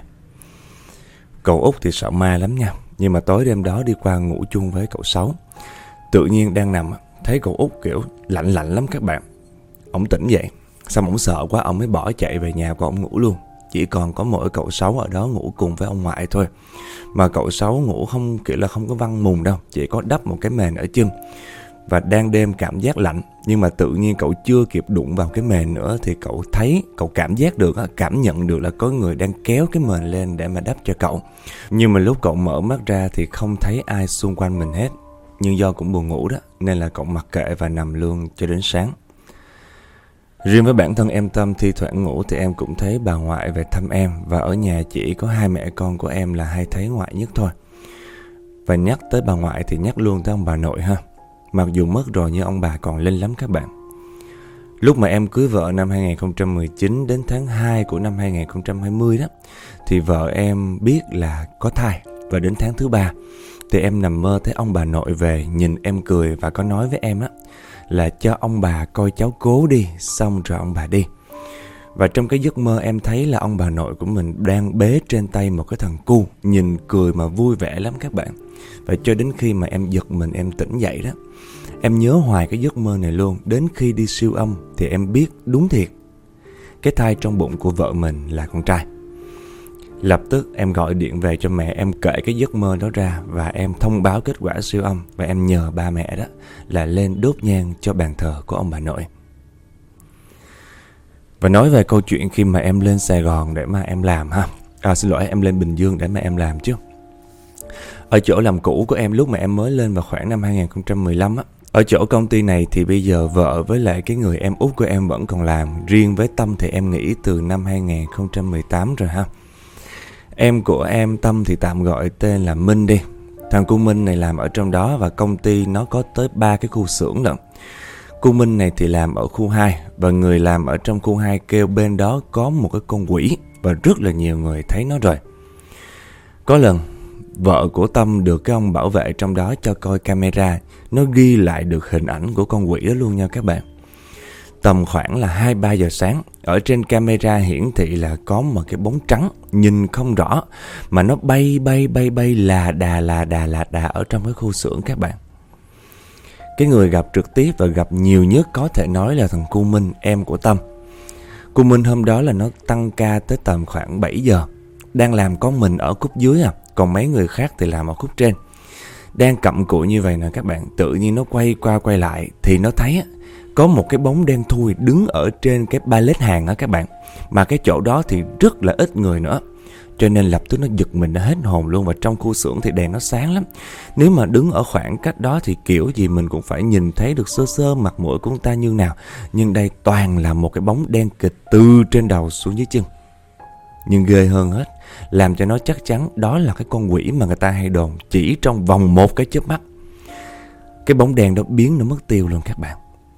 Cậu út thì sợ ma lắm nha. Nhưng mà tối đêm đó đi qua ngủ chung với cậu Sáu. Tự nhiên đang nằm, thấy cậu út kiểu lạnh lạnh lắm các bạn. Ông tỉnh dậy, xong ông sợ quá, ông mới bỏ chạy về nhà của ông ngủ luôn. Chỉ còn có mỗi cậu Sáu ở đó ngủ cùng với ông ngoại thôi. Mà cậu Sáu ngủ không kiểu là không có văng mùng đâu, chỉ có đắp một cái mền ở chân. Và đang đêm cảm giác lạnh, nhưng mà tự nhiên cậu chưa kịp đụng vào cái mền nữa thì cậu thấy, cậu cảm giác được, cảm nhận được là có người đang kéo cái mền lên để mà đắp cho cậu. Nhưng mà lúc cậu mở mắt ra thì không thấy ai xung quanh mình hết. Nhưng do cũng buồn ngủ đó, nên là cậu mặc kệ và nằm luôn cho đến sáng. Riêng với bản thân em Tâm, thi thoảng ngủ thì em cũng thấy bà ngoại về thăm em. Và ở nhà chỉ có hai mẹ con của em là hay thấy ngoại nhất thôi. Và nhắc tới bà ngoại thì nhắc luôn tới ông bà nội ha. Mặc dù mất rồi nhưng ông bà còn linh lắm các bạn. Lúc mà em cưới vợ năm hai không một chín, đến tháng hai của năm hai không hai không đó, thì vợ em biết là có thai. Và đến tháng thứ ba thì em nằm mơ thấy ông bà nội về, nhìn em cười và có nói với em á, là cho ông bà coi cháu cố đi, xong rồi ông bà đi. Và trong cái giấc mơ em thấy là ông bà nội của mình đang bế trên tay một cái thằng cu, nhìn cười mà vui vẻ lắm các bạn. Và cho đến khi mà em giật mình, em tỉnh dậy đó, em nhớ hoài cái giấc mơ này luôn. Đến khi đi siêu âm thì em biết đúng thiệt, cái thai trong bụng của vợ mình là con trai. Lập tức em gọi điện về cho mẹ, em kể cái giấc mơ đó ra và em thông báo kết quả siêu âm. Và em nhờ ba mẹ đó là lên đốt nhang cho bàn thờ của ông bà nội. Và nói về câu chuyện khi mà em lên Sài Gòn để mà em làm ha. À xin lỗi, em lên Bình Dương để mà em làm chứ. Ở chỗ làm cũ của em lúc mà em mới lên vào khoảng năm hai không một lăm á, ở chỗ công ty này thì bây giờ vợ với lại cái người em út của em vẫn còn làm. Riêng với Tâm thì em nghĩ từ năm hai không một tám rồi ha. Em của em Tâm thì tạm gọi tên là Minh đi. Thằng cu Minh này làm ở trong đó và công ty nó có tới ba cái khu xưởng lận. Cu Minh này thì làm ở khu hai và người làm ở trong khu hai kêu bên đó có một cái con quỷ và rất là nhiều người thấy nó rồi. Có lần vợ của Tâm được cái ông bảo vệ trong đó cho coi camera, nó ghi lại được hình ảnh của con quỷ đó luôn nha các bạn. Tầm khoảng là hai ba giờ sáng, ở trên camera hiển thị là có một cái bóng trắng nhìn không rõ mà nó bay bay bay bay là đà là đà là đà ở trong cái khu xưởng các bạn. Cái người gặp trực tiếp và gặp nhiều nhất có thể nói là thằng cu Minh, em của Tâm. Cu Minh hôm đó là nó tăng ca tới tầm khoảng bảy giờ. Đang làm có mình ở khúc dưới à, còn mấy người khác thì làm ở khúc trên. Đang cặm cụi như vậy nè các bạn, tự nhiên nó quay qua quay lại thì nó thấy có một cái bóng đen thui đứng ở trên cái ba lết hàng á các bạn. Mà cái chỗ đó thì rất là ít người nữa, cho nên lập tức nó giật mình, nó hết hồn luôn. Và trong khu xưởng thì đèn nó sáng lắm, nếu mà đứng ở khoảng cách đó thì kiểu gì mình cũng phải nhìn thấy được sơ sơ mặt mũi của người ta như nào. Nhưng đây toàn là một cái bóng đen kịch từ trên đầu xuống dưới chân. Nhưng ghê hơn hết, làm cho nó chắc chắn đó là cái con quỷ mà người ta hay đồn. Chỉ trong vòng một cái chớp mắt, cái bóng đèn đó biến nó mất tiêu luôn các bạn.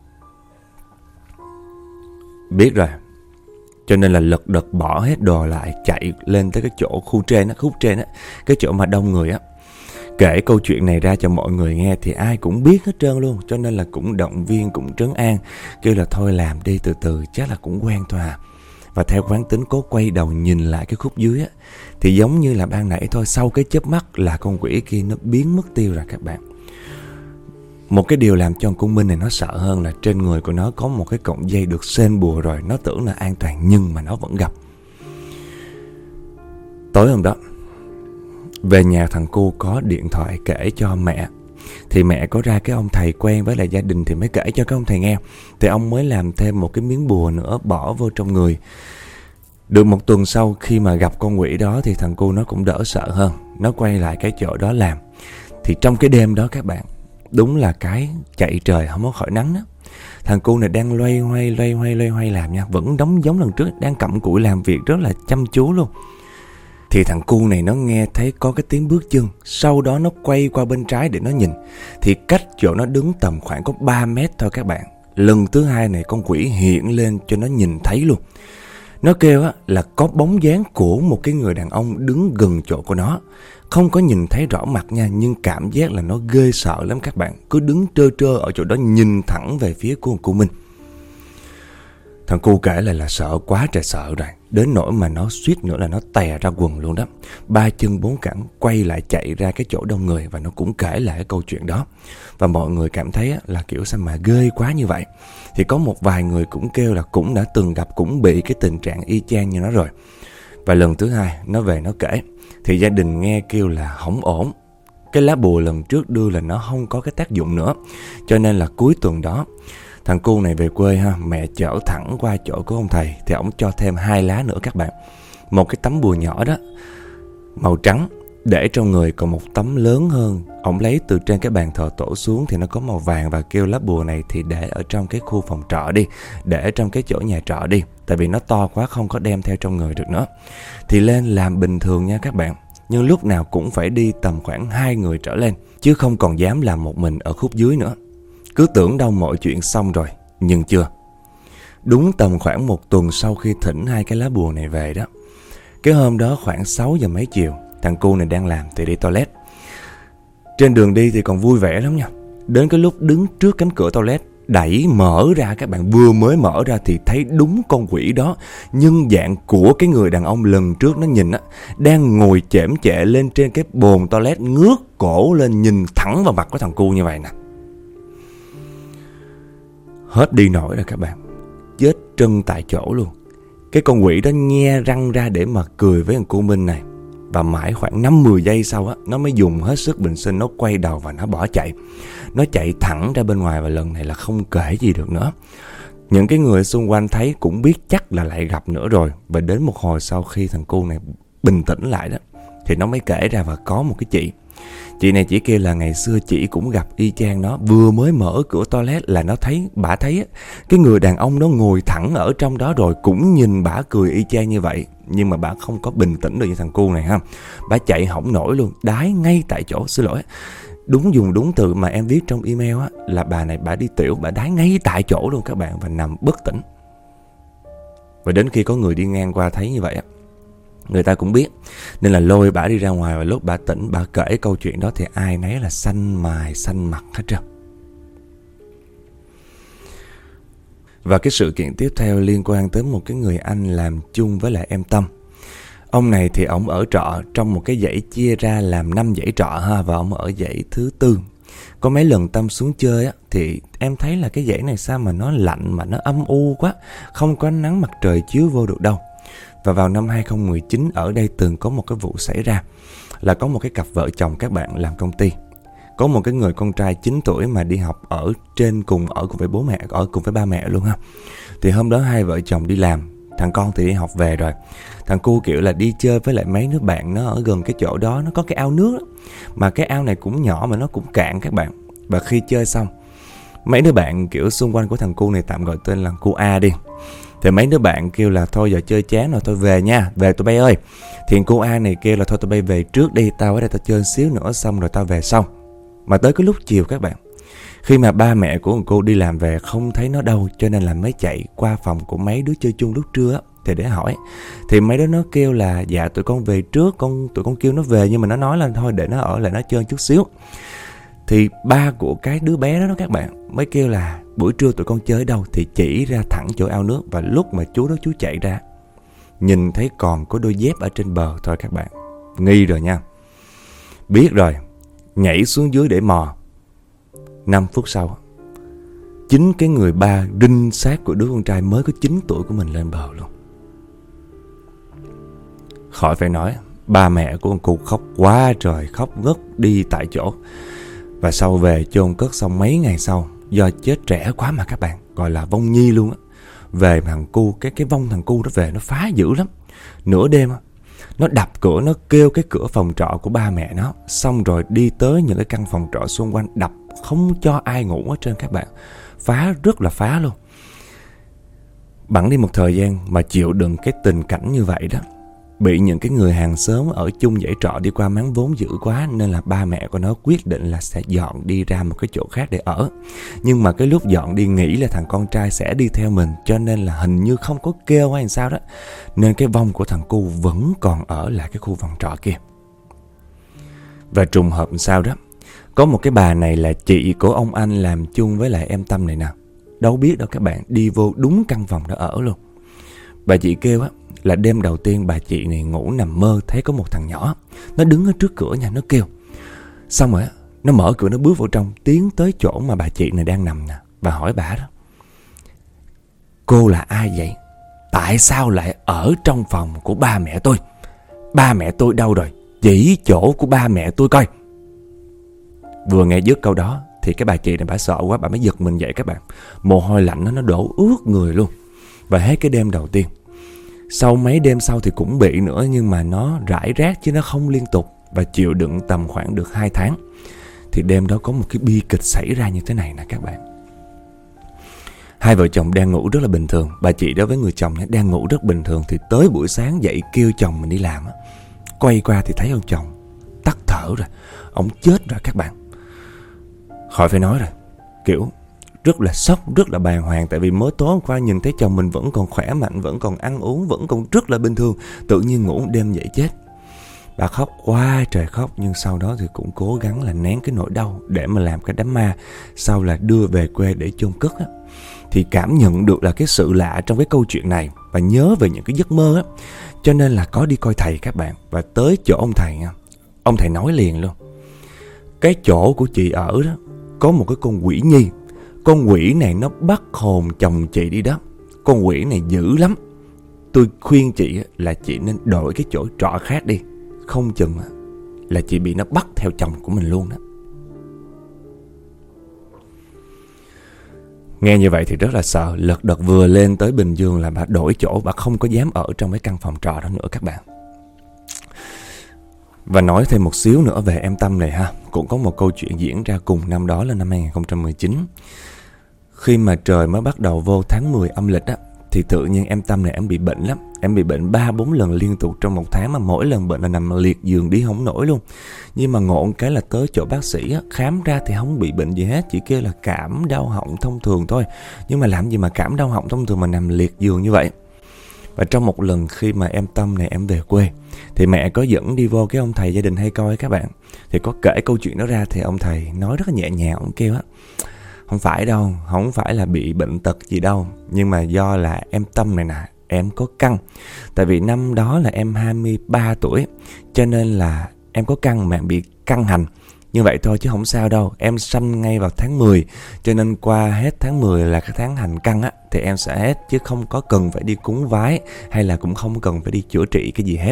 Biết rồi, cho nên là lật đật bỏ hết đồ lại, chạy lên tới cái chỗ khu trên á, khúc trên á, cái chỗ mà đông người á. Kể câu chuyện này ra cho mọi người nghe thì ai cũng biết hết trơn luôn. Cho nên là cũng động viên, cũng trấn an, kêu là thôi làm đi từ từ, chắc là cũng quen thôi à. Và theo quán tính cố quay đầu nhìn lại cái khúc dưới á, thì giống như là ban nãy thôi, sau cái chớp mắt là con quỷ kia nó biến mất tiêu rồi các bạn. Một cái điều làm cho con Minh này nó sợ hơn là trên người của nó có một cái cọng dây được sên bùa rồi. Nó tưởng là an toàn nhưng mà nó vẫn gặp. Tối hôm đó về nhà, thằng cu có điện thoại kể cho mẹ. Thì mẹ có ra cái ông thầy quen với lại gia đình thì mới kể cho cái ông thầy nghe. Thì ông mới làm thêm một cái miếng bùa nữa bỏ vô trong người. Được một tuần sau khi mà gặp con quỷ đó thì thằng cu nó cũng đỡ sợ hơn. Nó quay lại cái chỗ đó làm. Thì trong cái đêm đó các bạn, đúng là cái chạy trời không có khỏi nắng đó. Thằng cu này đang loay hoay loay hoay loay hoay làm nha, vẫn đóng giống lần trước, đang cặm cụi làm việc rất là chăm chú luôn. Thì thằng cu này nó nghe thấy có cái tiếng bước chân. Sau đó nó quay qua bên trái để nó nhìn. Thì cách chỗ nó đứng tầm khoảng có ba mét thôi các bạn. Lần thứ hai này con quỷ hiện lên cho nó nhìn thấy luôn. Nó kêu á, là có bóng dáng của một cái người đàn ông đứng gần chỗ của nó. Không có nhìn thấy rõ mặt nha, nhưng cảm giác là nó ghê sợ lắm các bạn. Cứ đứng trơ trơ ở chỗ đó nhìn thẳng về phía của cô Minh. Thằng cu kể lại là sợ quá trời sợ rồi, đến nỗi mà nó suýt nữa là nó tè ra quần luôn đó. Ba chân bốn cẳng quay lại chạy ra cái chỗ đông người và nó cũng kể lại cái câu chuyện đó. Và mọi người cảm thấy là kiểu sao mà ghê quá như vậy. Thì có một vài người cũng kêu là cũng đã từng gặp, cũng bị cái tình trạng y chang như nó rồi. Và lần thứ hai nó về nó kể thì gia đình nghe kêu là không ổn. Cái lá bùa lần trước đưa là nó không có cái tác dụng nữa. Cho nên là cuối tuần đó thằng cu này về quê ha, mẹ chở thẳng qua chỗ của ông thầy. Thì ổng cho thêm hai lá nữa các bạn. Một cái tấm bùa nhỏ đó màu trắng để trong người, còn một tấm lớn hơn ổng lấy từ trên cái bàn thờ tổ xuống thì nó có màu vàng. Và kêu lá bùa này thì để ở trong cái khu phòng trọ đi, để ở trong cái chỗ nhà trọ đi, tại vì nó to quá không có đem theo trong người được nữa. Thì lên làm bình thường nha các bạn, nhưng lúc nào cũng phải đi tầm khoảng hai người trở lên, chứ không còn dám làm một mình ở khúc dưới nữa. Cứ tưởng đâu mọi chuyện xong rồi, nhưng chưa. Đúng tầm khoảng một tuần sau khi thỉnh hai cái lá bùa này về đó, cái hôm đó khoảng sáu giờ mấy chiều, thằng cu này đang làm thì đi toilet. Trên đường đi thì còn vui vẻ lắm nha. Đến cái lúc đứng trước cánh cửa toilet, đẩy mở ra các bạn, vừa mới mở ra thì thấy đúng con quỷ đó, nhưng dạng của cái người đàn ông lần trước nó nhìn á, đang ngồi chễm chệ lên trên cái bồn toilet, ngước cổ lên nhìn thẳng vào mặt của thằng cu như vậy nè. Hết đi nổi rồi các bạn, chết trân tại chỗ luôn. Cái con quỷ đó nhe răng ra để mà cười với thằng cu Minh này. Và mãi khoảng năm mười giây sau á, nó mới dùng hết sức bình sinh, nó quay đầu và nó bỏ chạy. Nó chạy thẳng ra bên ngoài và lần này là không kể gì được nữa. Những cái người xung quanh thấy cũng biết chắc là lại gặp nữa rồi. Và đến một hồi sau khi thằng cu này bình tĩnh lại đó, thì nó mới kể ra và có một cái chị. Chị này chỉ kêu là ngày xưa chị cũng gặp y chang nó. Vừa mới mở cửa toilet là nó thấy, bả thấy á, cái người đàn ông nó ngồi thẳng ở trong đó rồi, cũng nhìn bả cười y chang như vậy. Nhưng mà bả không có bình tĩnh được như thằng cu này ha. Bả chạy hỏng nổi luôn, đái ngay tại chỗ. Xin lỗi, đúng dùng đúng từ mà em viết trong email á, là bà này bả đi tiểu, bả đái ngay tại chỗ luôn các bạn, và nằm bất tỉnh. Và đến khi có người đi ngang qua thấy như vậy á, người ta cũng biết, nên là lôi bả đi ra ngoài. Và lúc bả tỉnh, bả kể câu chuyện đó thì ai nấy là xanh mày xanh mặt hết trơn. Và cái sự kiện tiếp theo liên quan tới một cái người anh làm chung với lại em Tâm. Ông này thì ông ở trọ trong một cái dãy chia ra làm năm dãy trọ ha, và ông ở dãy thứ tư. Có mấy lần Tâm xuống chơi á, thì em thấy là cái dãy này sao mà nó lạnh, mà nó âm u quá, không có nắng mặt trời chiếu vô được đâu. Và vào năm hai không một chín ở đây từng có một cái vụ xảy ra, là có một cái cặp vợ chồng các bạn làm công ty. Có một cái người con trai chín tuổi mà đi học ở trên cùng, ở cùng với bố mẹ, ở cùng với ba mẹ luôn ha. Thì hôm đó hai vợ chồng đi làm, thằng con thì đi học về rồi. Thằng cu kiểu là đi chơi với lại mấy đứa bạn nó ở gần cái chỗ đó, nó có cái ao nước đó. Mà cái ao này cũng nhỏ mà nó cũng cạn các bạn. Và khi chơi xong, mấy đứa bạn kiểu xung quanh của thằng cu này, tạm gọi tên là cu A đi, thì mấy đứa bạn kêu là thôi giờ chơi chán rồi, thôi về nha, về tụi bay ơi. Thì cô A này kêu là thôi tụi bay về trước đi, tao ở đây tao chơi xíu nữa xong rồi tao về sau. Mà tới cái lúc chiều các bạn, khi mà ba mẹ của cô đi làm về không thấy nó đâu, cho nên là mới chạy qua phòng của mấy đứa chơi chung lúc trưa á, thì để hỏi. Thì mấy đứa nó kêu là dạ tụi con về trước, con tụi con kêu nó về, nhưng mà nó nói là thôi để nó ở lại nó chơi chút xíu. Thì ba của cái đứa bé đó, đó các bạn mới kêu là buổi trưa tụi con chơi ở đâu, thì chỉ ra thẳng chỗ ao nước. Và lúc mà chú đó chú chạy ra, nhìn thấy còn có đôi dép ở trên bờ thôi các bạn. Nghi rồi nha, biết rồi, nhảy xuống dưới để mò. Năm phút sau, chính cái người ba đinh xác của đứa con trai mới có chín tuổi của mình lên bờ luôn. Khỏi phải nói, ba mẹ của con cụ khóc quá trời, khóc ngất đi tại chỗ. Và sau về chôn cất xong mấy ngày sau, do chết trẻ quá mà các bạn, gọi là vong nhi luôn á. Về thằng cu, cái cái vong thằng cu đó về nó phá dữ lắm. Nửa đêm nó đập cửa, nó kêu cái cửa phòng trọ của ba mẹ nó, xong rồi đi tới những cái căn phòng trọ xung quanh đập, không cho ai ngủ hết trơn các bạn. Phá rất là phá luôn. Bẵng đi một thời gian mà chịu đựng cái tình cảnh như vậy đó, bị những cái người hàng xóm ở chung dãy trọ đi qua mắng vốn dữ quá, nên là ba mẹ của nó quyết định là sẽ dọn đi ra một cái chỗ khác để ở. Nhưng mà cái lúc dọn đi nghĩ là thằng con trai sẽ đi theo mình, cho nên là hình như không có kêu hay sao đó, nên cái vong của thằng cu vẫn còn ở lại cái khu phòng trọ kia. Và trùng hợp sao đó, có một cái bà này là chị của ông anh làm chung với lại em Tâm này nè. Đâu biết đâu các bạn, đi vô đúng căn phòng đó ở luôn. Bà chị kêu á, là đêm đầu tiên bà chị này ngủ nằm mơ thấy có một thằng nhỏ, nó đứng ở trước cửa nhà, nó kêu. Xong rồi nó mở cửa, nó bước vào trong, tiến tới chỗ mà bà chị này đang nằm nè, và hỏi bà đó: cô là ai vậy? Tại sao lại ở trong phòng của ba mẹ tôi? Ba mẹ tôi đâu rồi? Chỉ chỗ của ba mẹ tôi coi. Vừa nghe dứt câu đó thì cái bà chị này bà sợ quá, bà mới giật mình dậy các bạn. Mồ hôi lạnh nó, nó đổ ướt người luôn. Và hết cái đêm đầu tiên. Sau mấy đêm sau thì cũng bị nữa, nhưng mà nó rải rác chứ nó không liên tục. Và chịu đựng tầm khoảng được hai tháng. Thì đêm đó có một cái bi kịch xảy ra như thế này nè các bạn. Hai vợ chồng đang ngủ rất là bình thường. Bà chị đó với người chồng đang ngủ rất bình thường. Thì tới buổi sáng dậy kêu chồng mình đi làm, quay qua thì thấy ông chồng tắt thở rồi, ông chết rồi các bạn. Khỏi phải nói rồi, kiểu rất là sốc, rất là bàng hoàng. Tại vì mới tối hôm qua nhìn thấy chồng mình vẫn còn khỏe mạnh, vẫn còn ăn uống, vẫn còn rất là bình thường. Tự nhiên ngủ một đêm dậy chết. Bà khóc quá trời khóc, nhưng sau đó thì cũng cố gắng là nén cái nỗi đau để mà làm cái đám ma, sau là đưa về quê để chôn cất á. Thì cảm nhận được là cái sự lạ trong cái câu chuyện này, và nhớ về những cái giấc mơ á, cho nên là có đi coi thầy các bạn. Và tới chỗ ông thầy nha, ông thầy nói liền luôn: cái chỗ của chị ở đó có một cái con quỷ nhi. Con quỷ này nó bắt hồn chồng chị đi đó. Con quỷ này dữ lắm. Tôi khuyên chị là chị nên đổi cái chỗ trọ khác đi, không chừng là chị bị nó bắt theo chồng của mình luôn đó. Nghe như vậy thì rất là sợ. Lật đật vừa lên tới Bình Dương là bà đổi chỗ, bà không có dám ở trong cái căn phòng trọ đó nữa các bạn. Và nói thêm một xíu nữa về em Tâm này ha. Cũng có một câu chuyện diễn ra cùng năm đó là năm hai không một chín. Khi mà trời mới bắt đầu vô tháng mười âm lịch á, thì tự nhiên em Tâm này em bị bệnh lắm. Em bị bệnh ba bốn lần liên tục trong một tháng, mà mỗi lần bệnh là nằm liệt giường đi không nổi luôn. Nhưng mà ngộ cái là tới chỗ bác sĩ á, khám ra thì không bị bệnh gì hết, chỉ kêu là cảm đau họng thông thường thôi. Nhưng mà làm gì mà cảm đau họng thông thường mà nằm liệt giường như vậy. Và trong một lần khi mà em Tâm này em về quê, thì mẹ có dẫn đi vô cái ông thầy gia đình hay coi các bạn. Thì có kể câu chuyện đó ra, thì ông thầy nói rất là nhẹ nhàng, ông kêu á: không phải đâu, không phải là bị bệnh tật gì đâu, nhưng mà do là em Tâm này nè, em có căn. Tại vì năm đó là em hai mươi ba tuổi, cho nên là em có căn mà bị căng hành. Như vậy thôi chứ không sao đâu. Em sanh ngay vào tháng mười, cho nên qua hết tháng mười là cái tháng hành căn á, thì em sẽ hết, chứ không có cần phải đi cúng vái, hay là cũng không cần phải đi chữa trị cái gì hết.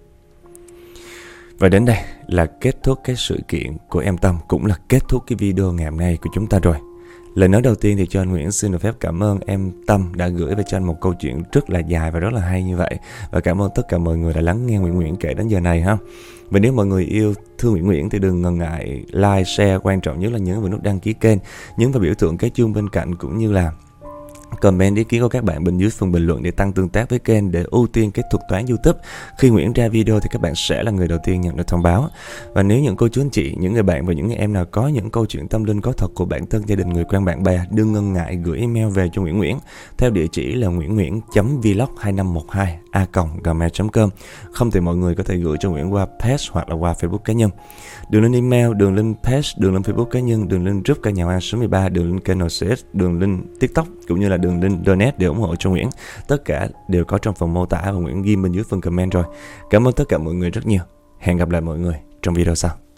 Và đến đây là kết thúc cái sự kiện của em Tâm, cũng là kết thúc cái video ngày hôm nay của chúng ta rồi. Lời nói đầu tiên thì cho anh Nguyễn xin được phép cảm ơn em Tâm đã gửi về cho anh một câu chuyện rất là dài và rất là hay như vậy. Và cảm ơn tất cả mọi người đã lắng nghe Nguyễn Nguyễn kể đến giờ này ha. Và nếu mọi người yêu thương Nguyễn Nguyễn thì đừng ngần ngại like, share, quan trọng nhất là nhấn vào nút đăng ký kênh, nhấn vào biểu tượng cái chuông bên cạnh, cũng như là comment ý kiến của các bạn bên dưới phần bình luận để tăng tương tác với kênh, để ưu tiên cái thuật toán YouTube. Khi Nguyễn ra video thì các bạn sẽ là người đầu tiên nhận được thông báo. Và nếu những cô chú anh chị, những người bạn và những người em nào có những câu chuyện tâm linh có thật của bản thân, gia đình, người quen, bạn bè, đừng ngần ngại gửi email về cho Nguyễn Nguyễn theo địa chỉ là nguyễn nguyễn chấm vlog hai năm một hai a còng gmail chấm com. Không thì mọi người có thể gửi cho Nguyễn qua page hoặc là qua Facebook cá nhân. Đường link email, đường link page, đường link Facebook cá nhân, đường link group cả nhà Hoa số mười ba, đường link kênh en xê ét, đường link TikTok cũng như là đường link donate để ủng hộ cho Nguyễn. Tất cả đều có trong phần mô tả và Nguyễn ghi bên dưới phần comment rồi. Cảm ơn tất cả mọi người rất nhiều. Hẹn gặp lại mọi người trong video sau.